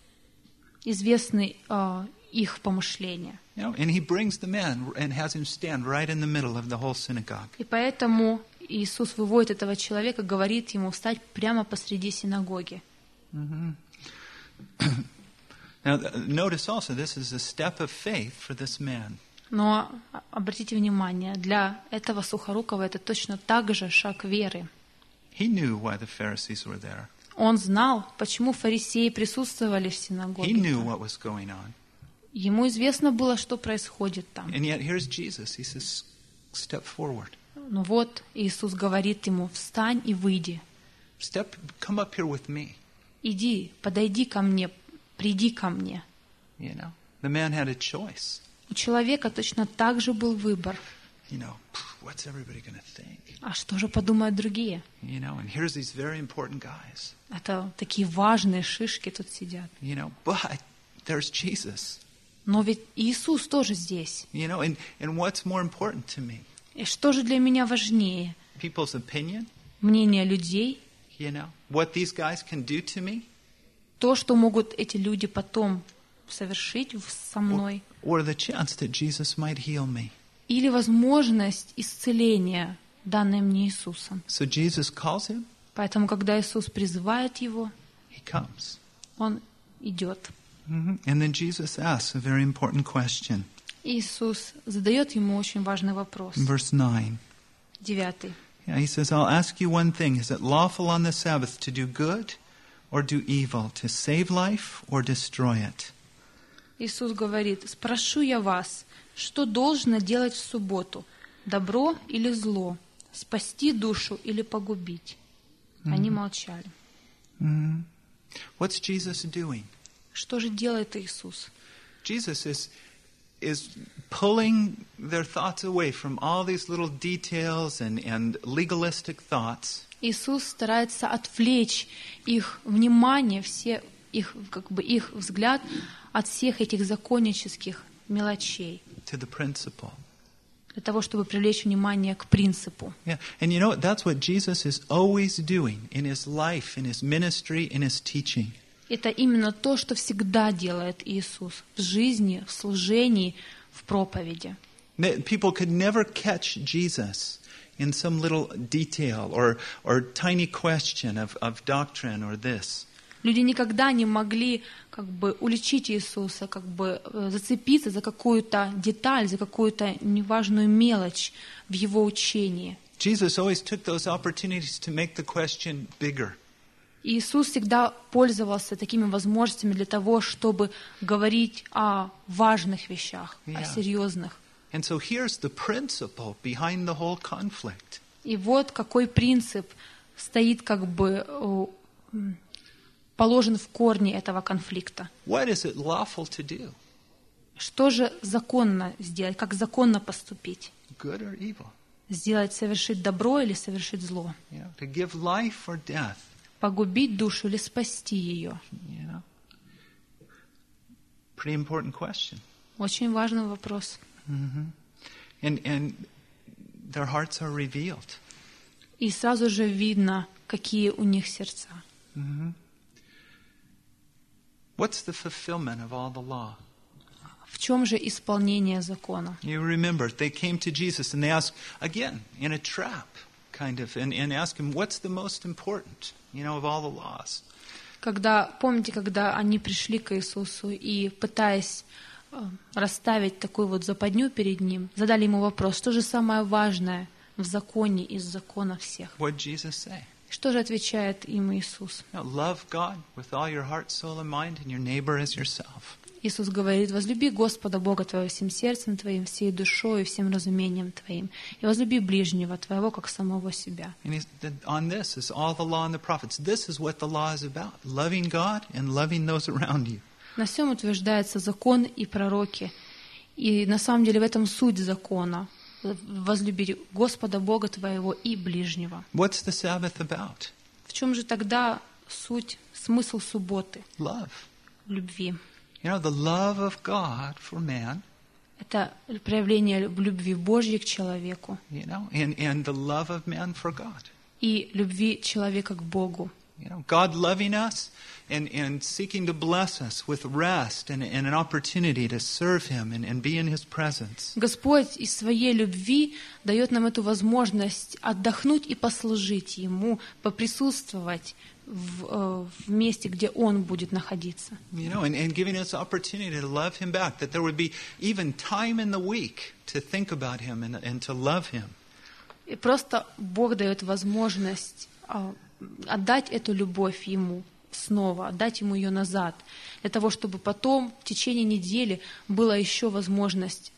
известны их помышления. And he brings the man and has him stand right in the middle of the whole synagogue. И поэтому Иисус выводит этого человека, говорит ему встать прямо посреди синагоги. Now, notice also, this is a step of faith for this man. Но обратите внимание, для этого сухорукого это точно так же шаг веры. He knew why the Pharisees were there. Он знал, почему фарисеи присутствовали в синагоге. He knew what was going on. Ему известно было, что происходит там. And yet here's Jesus. He says, step forward. Ну вот, Иисус говорит ему, встань и выйди. Come up here with me. Иди, подойди ко мне, приди ко мне. The man had a choice. У человека точно так же был выбор. What's everybody going to think? А что же подумают другие? And here's these very important guys. Это такие важные шишки тут сидят. But there's Jesus. Но ведь Иисус тоже здесь. And what's more important to me? И что же для меня важнее? People's opinion? Мнение людей? You know, what these guys can do to me, То, что могут эти люди потом совершить со мной, or the chance that Jesus might heal me. или возможность исцеления, данная мне Иисусом. So Jesus calls him, Поэтому, когда Иисус призывает его, he comes. он идет. And then Jesus asks a very important question. Иисус задает ему очень важный вопрос. In verse 9. 9. Yeah, he says, I'll ask you one thing. Is it lawful on the Sabbath to do good or do evil, to save life or destroy it? Иисус говорит: «Спрошу я вас, что должно делать в субботу, добро или зло, спасти душу или погубить?» Они молчали. What's Jesus doing? Что же делает Иисус? Jesus is pulling their thoughts away from all these little details and legalistic thoughts. Иисус старается отвлечь их внимание, их взгляд от всех этих законнических мелочей, To the principle. для того, чтобы привлечь внимание к принципу. Yeah. And you know what? That's what Jesus is always doing in his life, in his ministry, in his teaching. Это именно то, что всегда делает Иисус в жизни, в служении, в проповеди. People could never catch Jesus in some little detail or tiny question of doctrine or this. Люди никогда не могли уличить Иисуса, зацепиться за какую-то деталь, за какую-то неважную мелочь в его учении. Jesus always took those opportunities to make the question bigger. Иисус всегда пользовался такими возможностями для того, чтобы говорить о важных вещах, о серьезных. And so here's the principle behind the whole conflict. И вот какой принцип стоит положен в корне этого конфликта. What is it lawful to do? Что же законно сделать, как законно поступить? Good or evil? Совершить добро или совершить зло? You know, to give life or death? Погубить душу или спасти ее? You know? Pretty important question. Очень важный вопрос. And their hearts are revealed. И сразу же видно, какие у них сердца. What's the fulfillment of all the law? В чем же исполнение закона? You remember, they came to Jesus and they asked, again, in a trap, kind of, and asked him, what's the most important, of all the laws? Помните, когда они пришли к Иисусу и, пытаясь расставить такую вот западню перед Ним, задали Ему вопрос, что же самое важное в законе из закона всех? What did Jesus say? Что же отвечает им Иисус? Love God with all your heart, soul, and mind, and your neighbor as yourself. Иисус говорит: возлюби Господа Бога твоего всем сердцем твоим, всей душой и всем разумением твоим, и возлюби ближнего твоего, как самого себя. And on this is all the law and the prophets. This is what the law is about: loving God and loving those around you. На всем утверждается закон и пророки. И на самом деле в этом суть закона. Возлюби Господа Бога твоего и ближнего. What's the Sabbath about? В чем же тогда смысл субботы? Love. Любви. The love of God for man. Это проявление любви Божьей к человеку. And the love of man for God. И любви человека к Богу. God loving us and seeking to bless us with rest and an opportunity to serve Him and be in His presence. Господь из своей любви дает нам эту возможность отдохнуть и послужить Ему, поприсутствовать в месте, где Он будет находиться. And giving us opportunity to love Him back, that there would be even time in the week to think about Him and to love Him. И просто Бог дает возможность отдать эту любовь Ему снова, отдать Ему ее назад, для того, чтобы потом в течение недели была еще возможность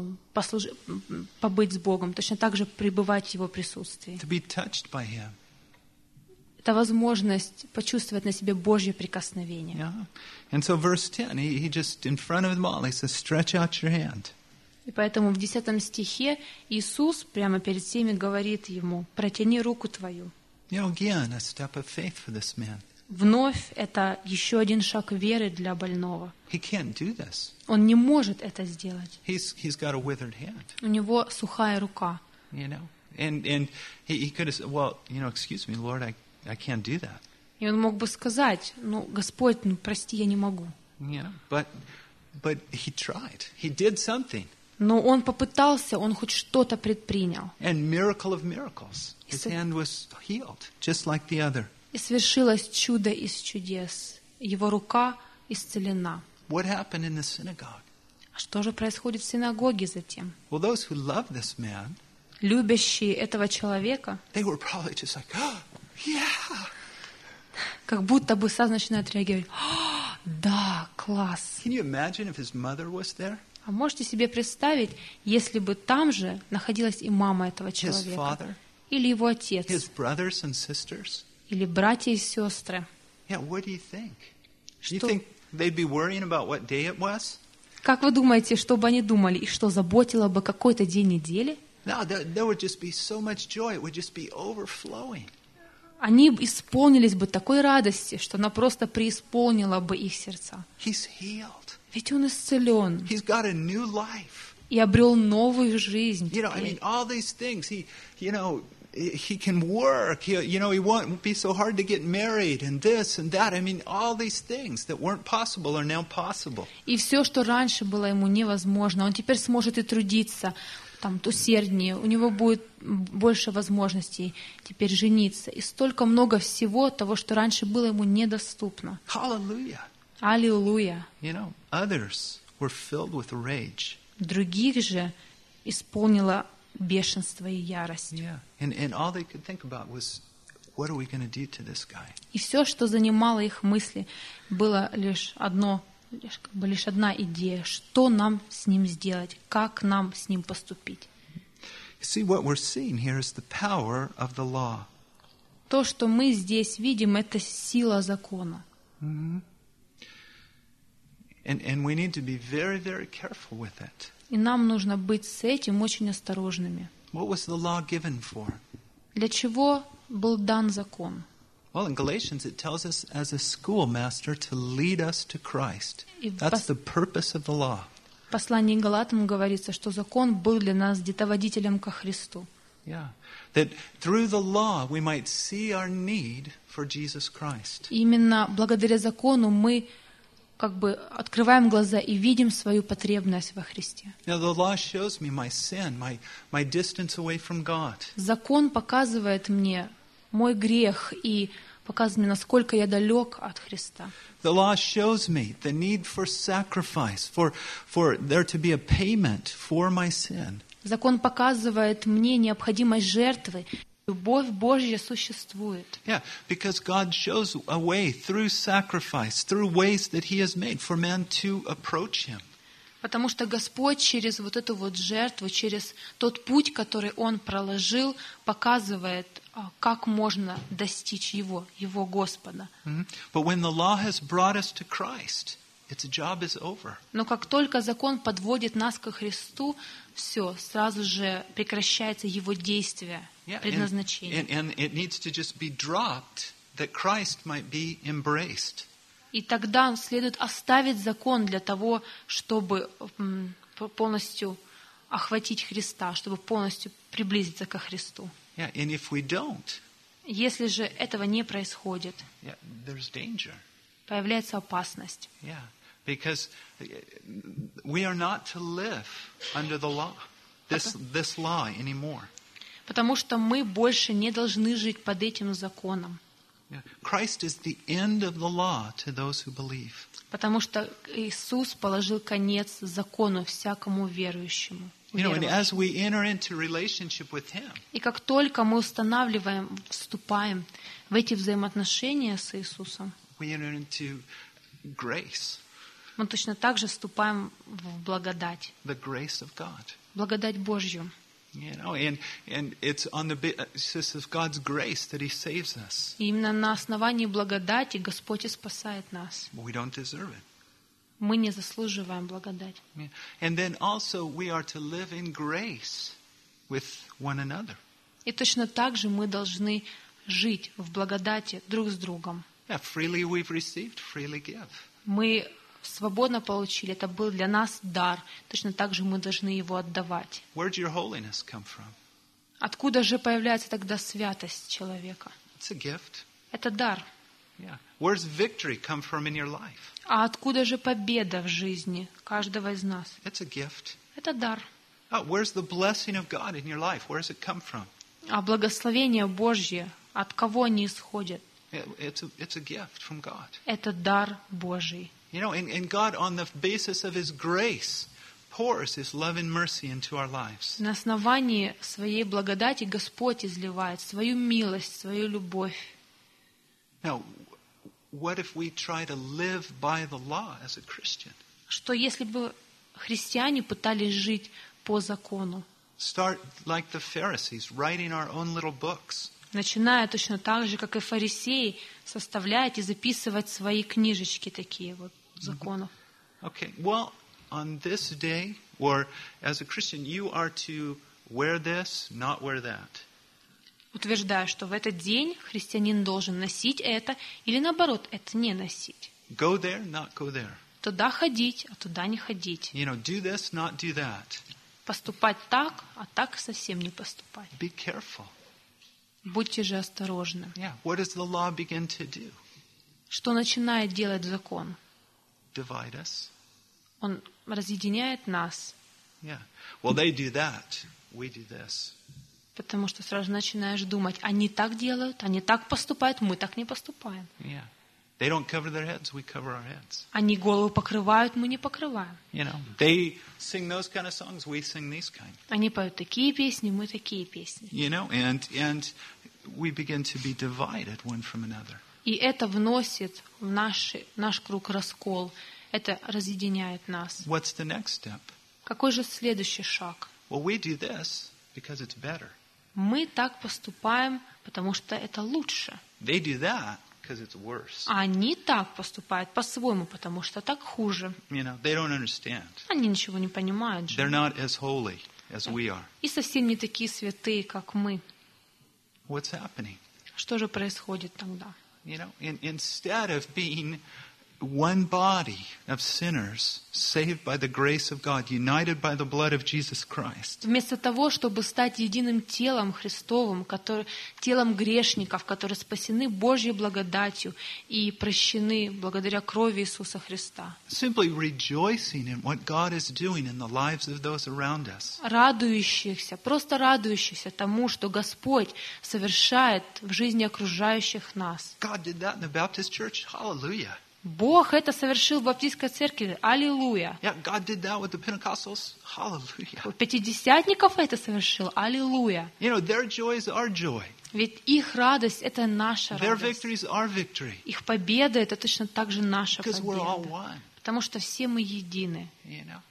побыть с Богом, точно так же пребывать в Его присутствии. To be touched by Him. Это возможность почувствовать на себе Божье прикосновение. Yeah. And so verse 10, he just in front of them all, he says, stretch out your hand. И поэтому в 10 стихе Иисус прямо перед всеми говорит ему: протяни руку твою. Again, a step of faith for this man. Вновь это еще один шаг веры для больного. He can't do this. Он не может это сделать. He's got a withered hand. У него сухая рука. And he could have said, well, excuse me, Lord, I can't do that. И он мог бы сказать, Господь, прости, я не могу. Yeah, but he tried. He did something. Но он попытался, он хоть что-то предпринял. And miracle of miracles. His hand was healed, just like the other. И свершилось чудо из чудес. Его рука исцелена. What happened in the synagogue? А что же происходит в синагоге затем? Well, those who loved this man, Любящие этого человека, they were probably just like, oh, yeah. как будто бы сразу начинают реагировать. Да, класс. Can you imagine if his mother was there? А можете себе представить, если бы там же находилась и мама этого His человека, father? или его отец, His brothers and sisters? или братья и сестры? Yeah, what do you think? Do you Что? think they'd be worrying about what day it was? Как вы думаете, что бы они думали, и что заботило бы какой-то день недели? No, there would just be so much joy. It would just be overflowing. Они исполнились бы такой радости, что она просто преисполнила бы их сердца. He's healed. Ведь он исцелен He's got a new life. и обрел новую жизнь. You know, I теперь. mean, all these things. He can work. He won't be so hard to get married and this and that. I mean, all these things that weren't possible are now possible. И все, что раньше было ему невозможно, он теперь сможет и трудиться там усерднее, у него будет больше возможностей теперь жениться. И столько много всего того, что раньше было ему недоступно. Hallelujah. Аллилуйя. Others were filled with rage. Других же исполнило бешенство и ярость. Yeah. And all they could think about was, what are we going to do to this guy? И все, что занимало их мысли, было лишь одна идея, что нам с ним сделать, как нам с ним поступить. You see, what we're seeing here is the power of the law. То, что мы здесь видим, это сила закона. And we need to be very, very careful with it. И нам нужно быть с этим очень осторожными. What was the law given for? Для чего был дан закон? Well, in Galatians it tells us as a schoolmaster to lead us to Christ. И That's the purpose of the law. В послании к Галатам говорится, что закон был для нас детоводителем ко Христу. Yeah. That through the law we might see our need for Jesus Christ. И именно благодаря закону мы как бы открываем глаза и видим свою потребность во Христе. Now the law shows me my sin, my distance away from God. Закон показывает мне мой грех и показывает мне, насколько я далек от Христа. The law shows me the need for sacrifice, for there to be a payment for my sin. Закон показывает мне необходимость жертвы. Любовь Божья существует. Yeah, because God shows a way through sacrifice, through ways that He has made for man to approach Him. Потому что Господь через вот эту вот жертву, через тот путь, который Он проложил, показывает, как можно достичь Его Господа. But when the law has brought us to Christ, its job is over. Но как только закон подводит нас ко Христу, все, сразу же прекращается Его действие, предназначение. And it needs to just be dropped that Christ might be embraced. И тогда следует оставить закон для того, чтобы полностью охватить Христа, чтобы полностью приблизиться ко Христу. Yeah, and if we don't, Если же этого не происходит, yeah, there's danger. появляется опасность. Yeah, because we are not to live under the law, this law anymore. Потому что мы больше не должны жить под этим законом. Yeah. Christ is the end of the law to those who believe. Потому что Иисус положил конец закону всякому верующему. And as we enter into relationship with Him, И как только мы вступаем в эти взаимоотношения с Иисусом, we enter into grace, мы точно так же вступаем в благодать, the grace of God. благодать Божью. And it's on the basis of God's grace that He saves us. И именно на основании благодати Господь и спасает нас. We don't deserve it. Мы не заслуживаем благодать. Yeah. And then also we are to live in grace with one another. И точно так же мы должны жить в благодати друг с другом. Yeah, freely we've received, freely give. Мы свободно получили, это был для нас дар. Точно так же мы должны его отдавать. Where'd your holiness come from? Откуда же появляется тогда святость человека? It's a gift. Это дар. Yeah. Where's victory come from in your life? А откуда же победа в жизни каждого из нас? It's a gift. Это дар. Oh, where's the blessing of God in your life? Where does it come from? А благословение Божье, от кого они исходят? It's a gift from God. Это дар Божий. You know, and God, on the basis of His grace, pours His love and mercy into our lives. На основании своей благодати Господь изливает свою милость, свою любовь. Now, what if we try to live by the law as a Christian? Что если бы христиане пытались жить по закону, Start like the Pharisees, writing our own little books. начиная точно так же, как и фарисеи, составлять и записывать свои книжечки такие вот законов. Okay, well, on this day, or as a Christian, you are to wear this, not wear that. Утверждая, что в этот день христианин должен носить это, или наоборот, это не носить. Go there, not go there. Туда ходить, а туда не ходить. You know, do this, not do that. Поступать так, а так совсем не поступать. Be careful. Будьте же осторожны. Yeah, what does the law begin to do? Что начинает делать закон? Divide us. Он разъединяет нас, Yeah. Well, they do that. We do this. потому что сразу начинаешь думать, они так делают, они так поступают, мы так не поступаем. Yeah. They don't cover their heads, we cover our heads. Они голову покрывают, мы не покрываем. You know, they sing those kind of songs, we sing these kind. Они поют такие песни, мы такие песни. You know, and we begin to be divided one from another. И это вносит в наш круг раскол. Это разъединяет нас. What's the next step? Какой же следующий шаг? Well, we do this because it's better. Мы так поступаем, потому что это лучше. They do that because it's worse. А они так поступают по-своему, потому что так хуже. You know, they don't understand. Они ничего не понимают же. They're not as holy as we are. И совсем не такие святые, как мы. What's happening? Что же происходит тогда? You know, instead of being one body of sinners saved by the grace of God, united by the blood of Jesus Christ, Вместо того, чтобы стать единым телом Христовым, телом грешников, которые спасены Божьей благодатью и прощены благодаря крови Иисуса Христа, simply rejoicing in what God is doing in the lives of those around us. просто радующихся тому, что Господь совершает в жизни окружающих нас. God did that in the Baptist church. Hallelujah. Бог это совершил в Баптистской церкви. Аллилуйя. Yeah, God did that with the Pentecostals. Hallelujah. У пятидесятников это совершил. Аллилуйя. You know, their joy is our joy. Ведь их радость — это наша Their радость. victory is our victory. Их победа — это точно так же наша Because we're all победа. one. Потому что все мы едины. You know.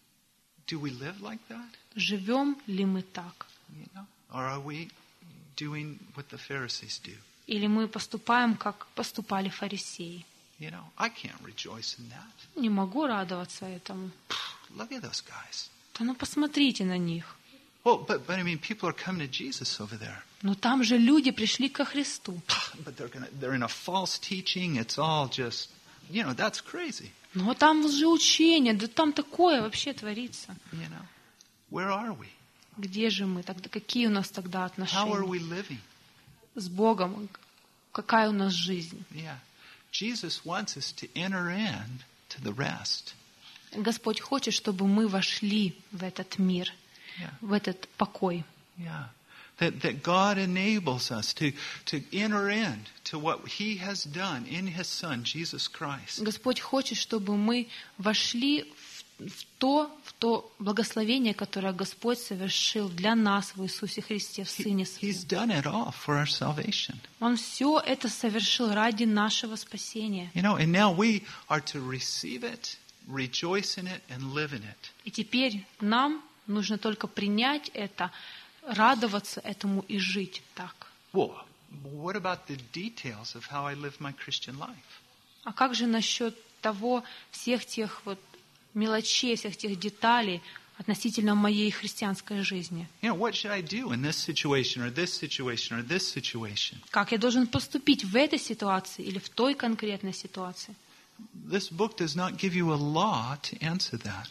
Do we live like that? Живем ли мы так? You know? Or are we doing what the Pharisees do? Или мы поступаем, как поступали фарисеи? You know, I can't rejoice in that. Не могу радоваться этому. Look at those guys. Да ну посмотрите на них. Well, but I mean, people are coming to Jesus over there. Но там же люди пришли ко Христу. But they're in a false teaching. It's all just, you know, that's crazy. Но там лжеучение, да там такое вообще творится. You know, where are we? Где же мы тогда? Какие у нас тогда How are отношения we living? с Богом? Какая у нас жизнь? Yeah. Jesus wants us to enter in to the rest. Господь хочет, чтобы мы вошли в этот мир, Yeah. в этот покой. Yeah. That God enables us to enter in to what He has done in His Son, Jesus Christ. Господь хочет, чтобы мы вошли в то благословение, которое Господь совершил для нас в Иисусе Христе, в Сыне Своем. He's done it all for our salvation. Он все это совершил ради нашего спасения. You know, and now we are to receive it, rejoice in it, and live in it. И теперь нам нужно только принять это, радоваться этому и жить так. Well, what about the details of how I live my Christian life? А как же насчет того, всех тех вот мелочей, всех тех деталей относительно моей христианской жизни? You know, what should I do in this situation or this situation or this situation? Как я должен поступить в этой ситуации или в той конкретной ситуации? This book does not give you a law to answer that.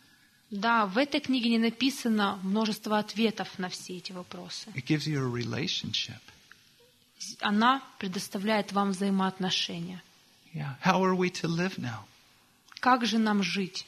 Да, в этой книге не написано множество ответов на все эти вопросы. It gives you a relationship. Она предоставляет вам взаимоотношения. Yeah. How are we to live now? Как же нам жить?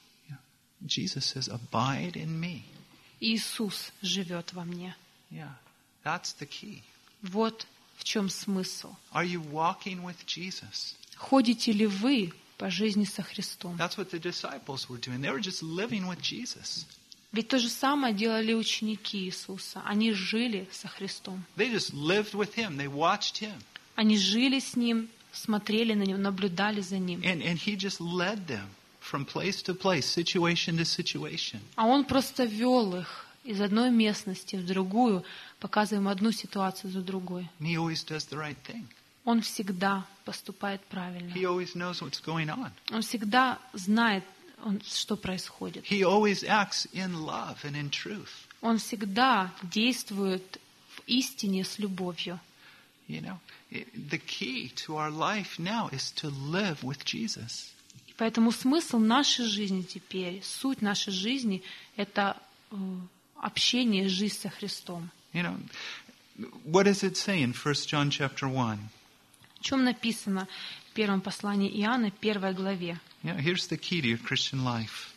Jesus says, abide in me. Иисус живет во мне. Yeah. That's the key. Вот в чем смысл. Are you walking with Jesus? Ходите ли вы по жизни со Христом? That's what the disciples were doing. They were just living with Jesus. Ведь то же самое делали ученики Иисуса. Они жили со Христом. They just lived with him. They watched him. Они жили с Ним, смотрели на Него, наблюдали за Ним. And he just led them from place to place, situation to situation. А Он просто вел их из одной местности в другую, показывая им одну ситуацию за другой. And he always does the right thing. Он всегда поступает правильно. He always knows what's going on. Он всегда знает, что происходит. He always acts in love and in truth. Он всегда действует в истине с любовью. You know, the key to our life now is to live with Jesus. Поэтому смысл нашей жизни теперь, суть нашей жизни — это общение, жизнь со Христом. You know, what does it say in 1 John chapter 1? О чем написано в первом послании Иоанна, 1 главе. You know, here's the key to your Christian life.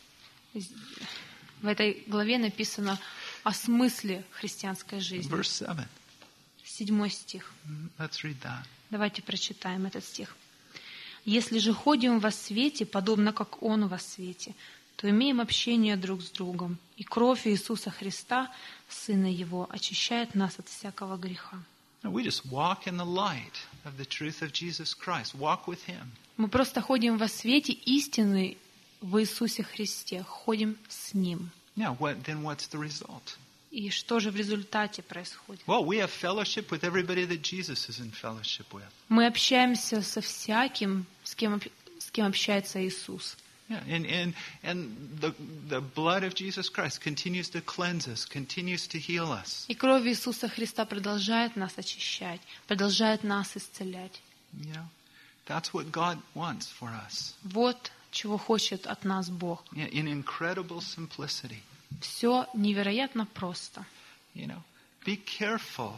В этой главе написано о смысле христианской жизни. Verse 7. 7 стих. Let's read that. Давайте прочитаем этот стих. «Если же ходим во свете, подобно как Он во свете, то имеем общение друг с другом, и кровь Иисуса Христа, Сына Его, очищает нас от всякого греха». We just walk in the light of the truth of Jesus Christ. Walk with Him. Мы просто ходим во свете истины в Иисусе Христе, ходим с Ним. Now, then what's the result? И что же в результате происходит? Well, we have fellowship with everybody that Jesus is in fellowship with. Мы общаемся со всяким, с кем общается Иисус. Yeah, and the blood of Jesus Christ continues to cleanse us, continues to heal us. И кровь Иисуса Христа продолжает нас очищать, продолжает нас исцелять. You know, that's what God wants for us. Вот чего хочет от нас Бог. Yeah, in incredible simplicity. Все невероятно просто. You know, be careful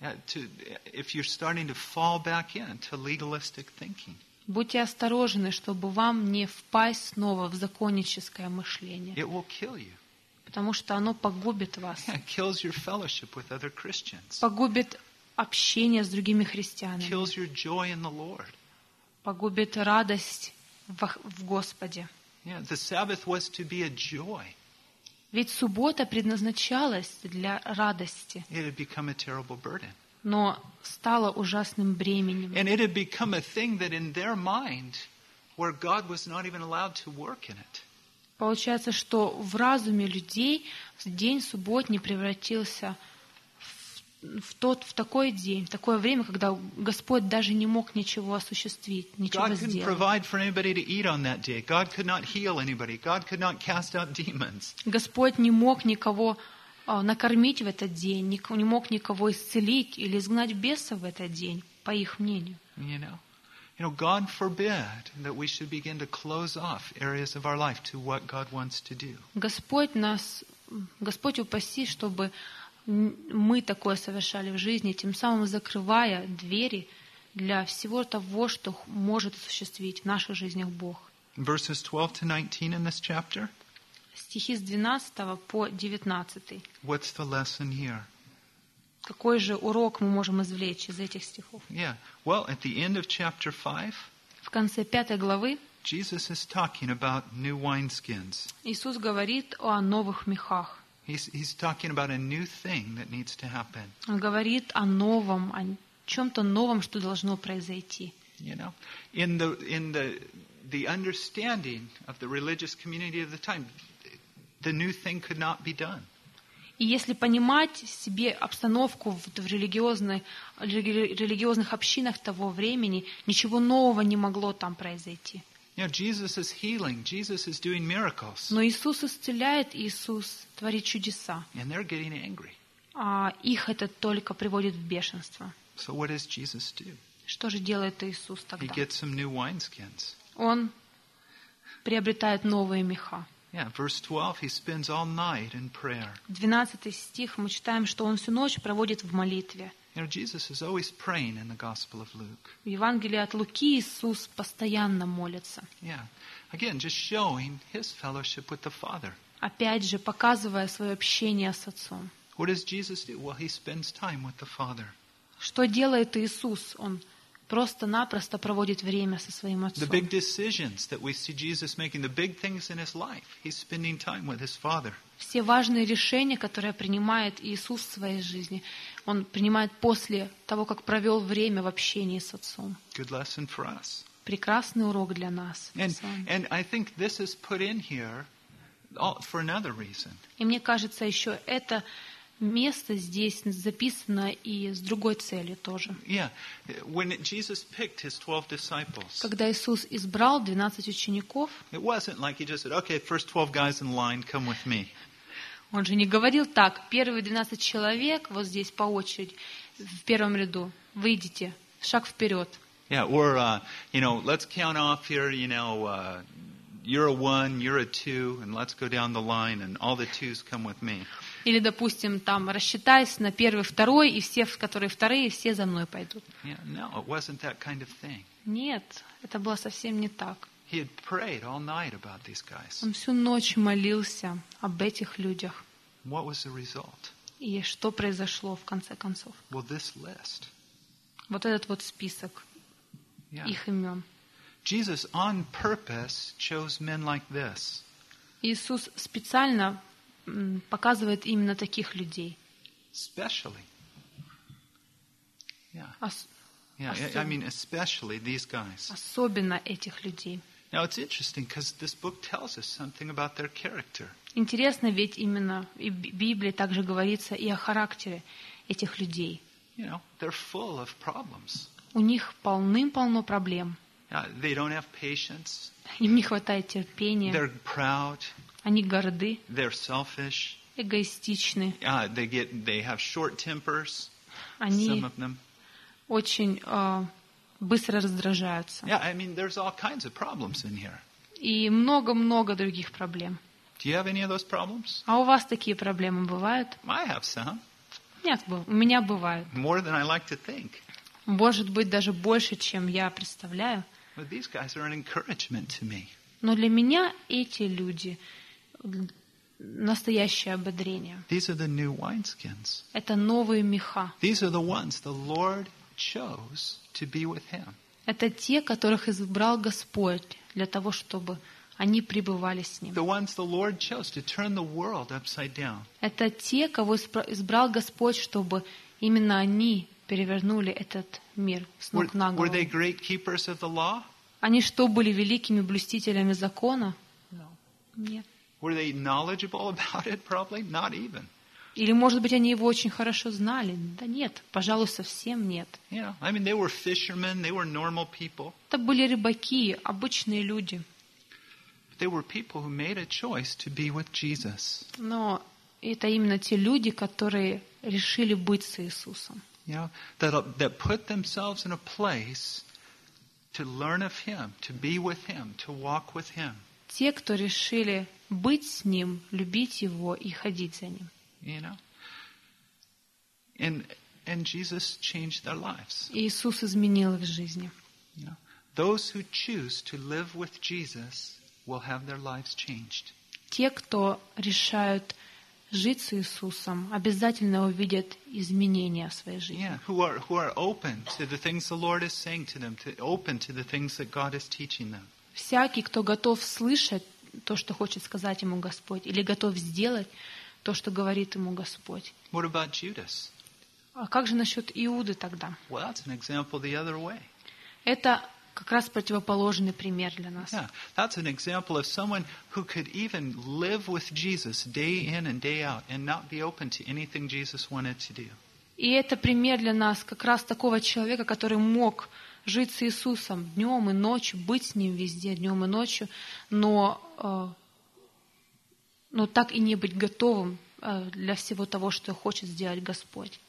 if you're starting to fall back into legalistic thinking. Будьте осторожны, чтобы вам не впасть снова в законническое мышление, It will kill you. потому что оно погубит вас, It kills your fellowship with other Christians. погубит общение с другими христианами, Kills your joy in the Lord. погубит радость в Господе. Yeah, the Sabbath was to be a joy. Ведь суббота предназначалась для радости, It had become a terrible burden. но стала ужасным бременем. And it had become a thing that in their mind, where God was not even allowed to work in it. Получается, что в разуме людей день субботний превратился в такой день, в такое время, когда Господь даже не мог ничего осуществить, ничего God couldn't сделать. provide for anybody to eat on that day. God could not heal anybody. God could not cast out demons. Господь не мог никого накормить в этот день, не мог никого исцелить или изгнать бесов в этот день, по их мнению. You know, God forbid that we should begin to close off areas of our life to what God wants to do. Господь упаси, чтобы мы такое совершали в жизни, тем самым закрывая двери для всего того, что может осуществить в наших жизнях Бог. Verses 12 to 19 in this chapter. Стихи с 12 по 19. What's the lesson here? Какой же урок мы можем извлечь из этих стихов? Yeah. Well, at the end of chapter 5, В конце 5 главы Jesus is talking about new wineskins. Иисус говорит о новых мехах. He's talking about a new thing that needs to happen. Он говорит о новом, о чем-то новом, что должно произойти. You know, in the understanding of the religious community of the time, the new thing could not be done. И если понимать себе обстановку в религиозных общинах того времени, ничего нового не могло там произойти. You know, Jesus is healing. Jesus is doing miracles. Но Иисус исцеляет, Иисус творит чудеса. And they're getting angry. А их это только приводит в бешенство. So what does Jesus do? Что же делает Иисус He тогда? gets some new wineskins. Он приобретает новые меха. Yeah, verse 12, he spends all night in prayer. 12 стих мы читаем, что он всю ночь проводит в молитве. You know, Jesus is always praying in the Gospel of Luke. В Евангелии от Луки Иисус постоянно молится. Yeah. Again, just showing his fellowship with the Father. Опять же, показывая свое общение с Отцом. What does Jesus do? Well, he spends time with the Father. Что делает Иисус? Он просто-напросто проводит время со своим The Отцом. big decisions that we see Jesus making, the big things in his life, he's spending time with his Father. Все важные решения, которые принимает Иисус в своей жизни, Он принимает после того, как провел время в общении с Отцом. Good lesson for us. Прекрасный урок для нас. And I think this is put in here for another reason. И мне кажется, еще это место здесь записано и с другой целью тоже. Yeah. When Jesus picked his 12 disciples, Когда Иисус избрал 12 учеников, it wasn't like he just said, okay, first 12 guys in line, come with me. Он же не говорил так: первые 12 человек вот здесь по очереди, в первом ряду, выйдите, шаг вперед. Yeah, or, let's count off here, you're a 1, you're a 2, and let's go down the line, and all the 2s come with me. Или, допустим, там рассчитайся на первый, второй, и все, которые вторые, все за мной пойдут. Yeah, no, it wasn't that kind of thing. Нет, это было совсем не так. He had prayed all night about these guys. Он всю ночь молился об этих людях. What was the result? И что произошло в конце концов? Well, this list. Вот этот вот список Yeah. их имен. Jesus on purpose chose men like this. Иисус специально показывает именно таких людей. Especially. Yeah. Yeah, I mean, especially these guys. Особенно этих людей. Now, it's interesting because this book tells us something about their character. Интересно, ведь именно и в Библии также говорится и о характере этих людей. They're full of problems. У них полным-полно проблем. They don't have patience. Им не хватает терпения. They're proud. Они горды, They're selfish. эгоистичны. They have short tempers. Some Они of them. очень быстро раздражаются. Yeah, I mean, there's all kinds of problems in here. И много-много других проблем. Do you have any of those problems? А у вас такие проблемы бывают? I have some. Нет, у меня бывают. More than I like to think. Может быть, даже больше, чем я представляю. But these guys are an encouragement to me. Но для меня эти люди настоящее ободрение. These are the new wineskins. Это новые меха. These are the ones the Lord chose to be with him. Это те, которых избрал Господь для того, чтобы они пребывали с Ним. The ones the Lord chose to turn the world upside down. Это те, кого избрал Господь, чтобы именно они перевернули этот мир с ног на Were they голову. great keepers of the law? Они что, были великими блюстителями закона? No. Нет. Were they knowledgeable about it? Probably not even. Или, может быть, они его очень хорошо знали? Да нет, пожалуй, совсем нет. I mean, they were fishermen. They were normal people. Это были рыбаки, обычные люди. But they were people who made a choice to be with Jesus. Но это именно те люди, которые решили быть с Иисусом. That put themselves in a place to learn of Him, to be with Him, to walk with Him. Те, кто решили быть с Ним, любить Его и ходить за Ним. And Jesus changed their lives. Иисус изменил их жизни. Those who choose to live with Jesus will have their lives changed. Те, кто решают жить с Иисусом, обязательно увидят изменения в своей жизни. Who are open to the things the Lord is saying to them, open to the things that God is teaching them. Всякий, кто готов слышать то, что хочет сказать ему Господь, или готов сделать то, что говорит ему Господь. What about Judas? А как же насчет Иуды тогда? Well, that's an example the other way. Это как раз противоположный пример для нас. That's an example of someone who could even live with Jesus day in and day out and not be open to anything Jesus wanted to do. И это пример для нас как раз такого человека, который мог жить с Иисусом днем и ночью, быть с Ним везде, днем и ночью, но так и не быть готовым для всего того, что хочет сделать Господь.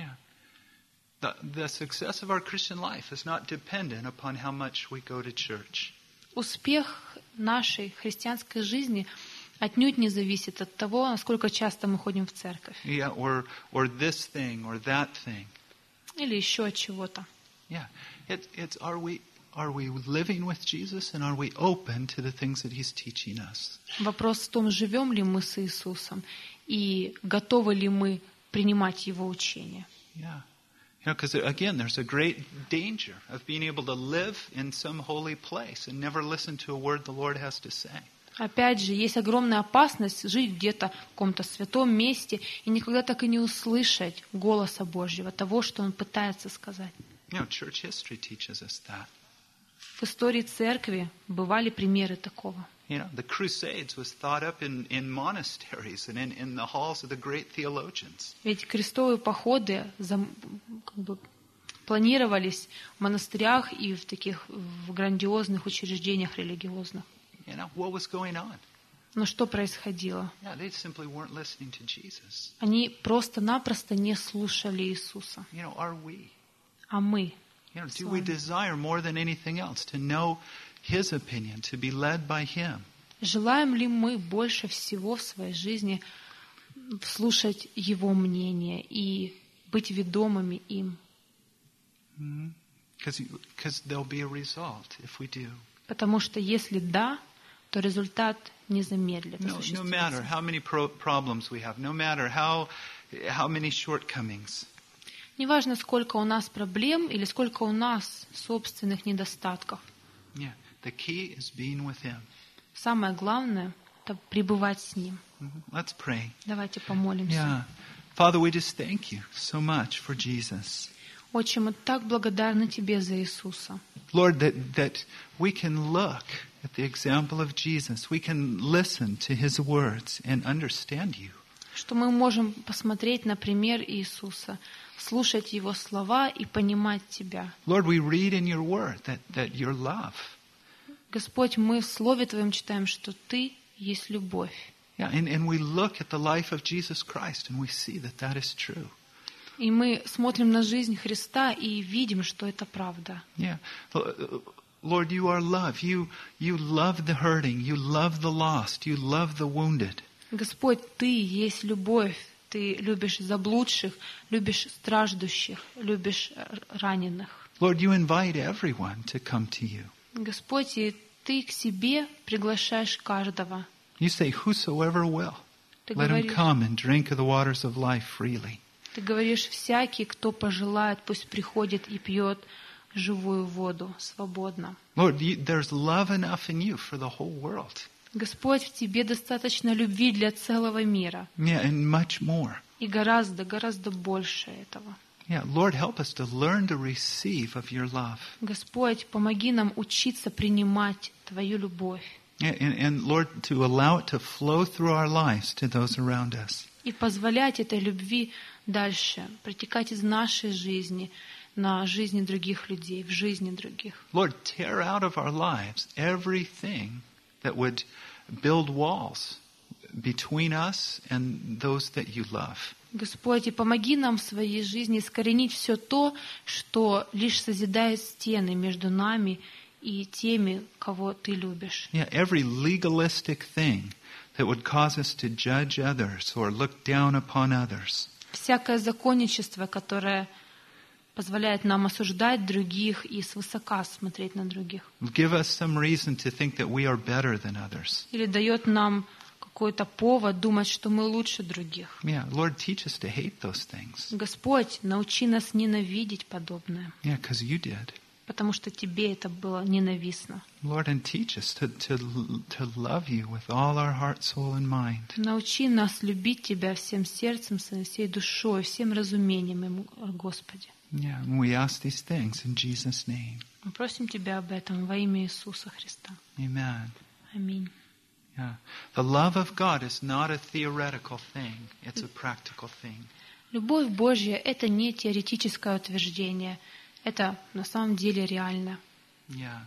The success of our Christian life is not dependent upon how much we go to church. Успех нашей христианской жизни отнюдь не зависит от того, насколько часто мы ходим в церковь. Or this thing or that thing. или еще от чего-то. Yeah. It's are we living with Jesus and are we open to the things that He's teaching us? Вопрос в том, живем ли мы с Иисусом и готовы ли мы принимать Его учение. Yeah. Because again, there's a great danger of being able to live in some holy place and never listen to a word the Lord has to say. Опять же, есть огромная опасность жить где-то в каком-то святом месте и никогда так и не услышать голоса Божьего, того, что Он пытается сказать. Church history teaches us that. В истории церкви бывали примеры такого. The Crusades was thought up in monasteries and in the halls of the great theologians. Ведь крестовые походы планировались в монастырях и в таких в грандиозных учреждениях религиозных. What was going on? Но что происходило? They simply weren't listening to Jesus. Они просто-напросто не слушали Иисуса. Are we? А мы? Do we desire more than anything else to know His opinion, to be led by Him? Желаем ли мы больше всего в своей жизни слушать Его мнение и быть ведомыми им? Because there'll be a result if we do. Потому что если да, то результат не замедлит No осуществиться. matter how many problems we have, no matter how many shortcomings. Неважно, сколько у нас проблем или сколько у нас собственных недостатков. Yeah, the key is being with Him. Самое главное — это пребывать с Ним. Let's pray. Давайте помолимся. Yeah. Father, we just thank you so much for Jesus. Отче, мы так благодарны Тебе за Иисуса. Lord, that we can look at the example of Jesus. We can listen to His words and understand you. Что мы можем посмотреть на пример Иисуса, слушать Его слова и понимать Тебя. Lord, we read in your word that your love. Господь, мы в Слове Твоем читаем, что Ты есть любовь. Yeah, and we look at the life of Jesus Christ and we see that is true. И мы смотрим на жизнь Христа и видим, что это правда. Yeah. Lord, you are love. You love the hurting. You love the lost. You love the wounded. Господь, Ты есть любовь. Ты любишь заблудших, любишь страждущих, любишь раненых. Lord, you invite everyone to come to you. Господь, и Ты к себе приглашаешь каждого. You say, whosoever will, Ты let him говоришь, come and drink of the waters of life freely. Ты говоришь, всякий, кто пожелает, пусть приходит и пьет живую воду свободно. Lord, there's love enough in you for the whole world. Господь, в Тебе достаточно любви для целого мира. Yeah, and much more. И гораздо больше этого. Yeah, Lord, help us to learn to receive of your love. Господь, помоги нам учиться принимать Твою любовь. Yeah, and Lord, to allow it to flow through our lives to those around us. И позволять этой любви дальше протекать из нашей жизни на жизни других людей, в жизни других. Lord, tear out of our lives everything that would build walls between us and those that you love. Господь, и помоги нам в своей жизни искоренить все то, что лишь созидает стены между нами и теми, кого Ты любишь. Yeah, every legalistic thing that would cause us to judge others or look down upon others. Всякое законничество, которое позволяет нам осуждать других и свысока смотреть на других. Give us some reason to think that we are better than others. Или дает нам какой-то повод думать, что мы лучше других. Yeah, Lord, teach us to hate those things. Господь, научи нас ненавидеть подобное. Yeah, because you did. Потому что Тебе это было ненавистно. Lord, and teach us to love you with all our heart, soul, and mind. Научи нас любить Тебя всем сердцем, всей душой, всем разумением, Господи. Yeah, and we ask these things in Jesus' name. Мы просим Тебя об этом во имя Иисуса Христа. Amen. Аминь. Yeah. The love of God is not a theoretical thing. It's a practical thing. Любовь Божья — это не теоретическое утверждение. Это на самом деле реально. Yeah.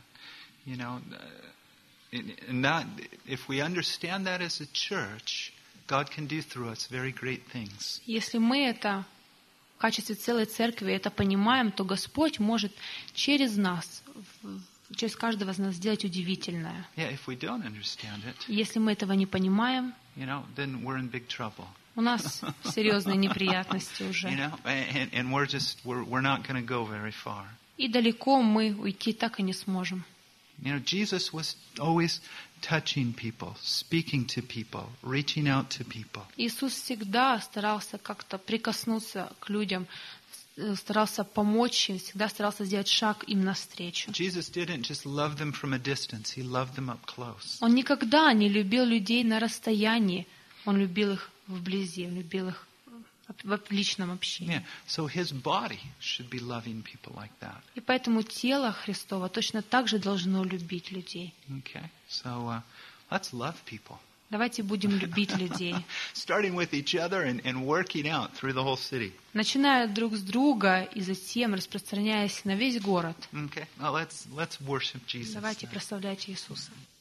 And that, if we understand that as a church, God can do through us very great things. Если мы это в качестве целой церкви это понимаем, то Господь может через нас, через каждого из нас сделать удивительное. Yeah, if we don't understand it, Если мы этого не понимаем, then we're in big trouble. У нас серьезные неприятности You уже. know, and we're not going to go very far. И далеко мы уйти так и не сможем. You know, Jesus was always touching people, speaking to people, reaching out to people. Иисус всегда старался как-то прикоснуться к людям, старался помочь им, всегда старался сделать шаг им навстречу. Jesus didn't just love them from a distance, he loved them up close. Он никогда не любил людей на расстоянии, он любил их вблизи, он любил их в личном общении. Yeah, so his body should be loving people like that. И поэтому тело Христово точно так же должно любить людей. Okay, so let's love people. Давайте будем любить людей. Starting with each other and working out through the whole city. Начиная друг с друга и затем распространяясь на весь город. Okay, now let's worship Jesus. Давайте прославлять Иисуса.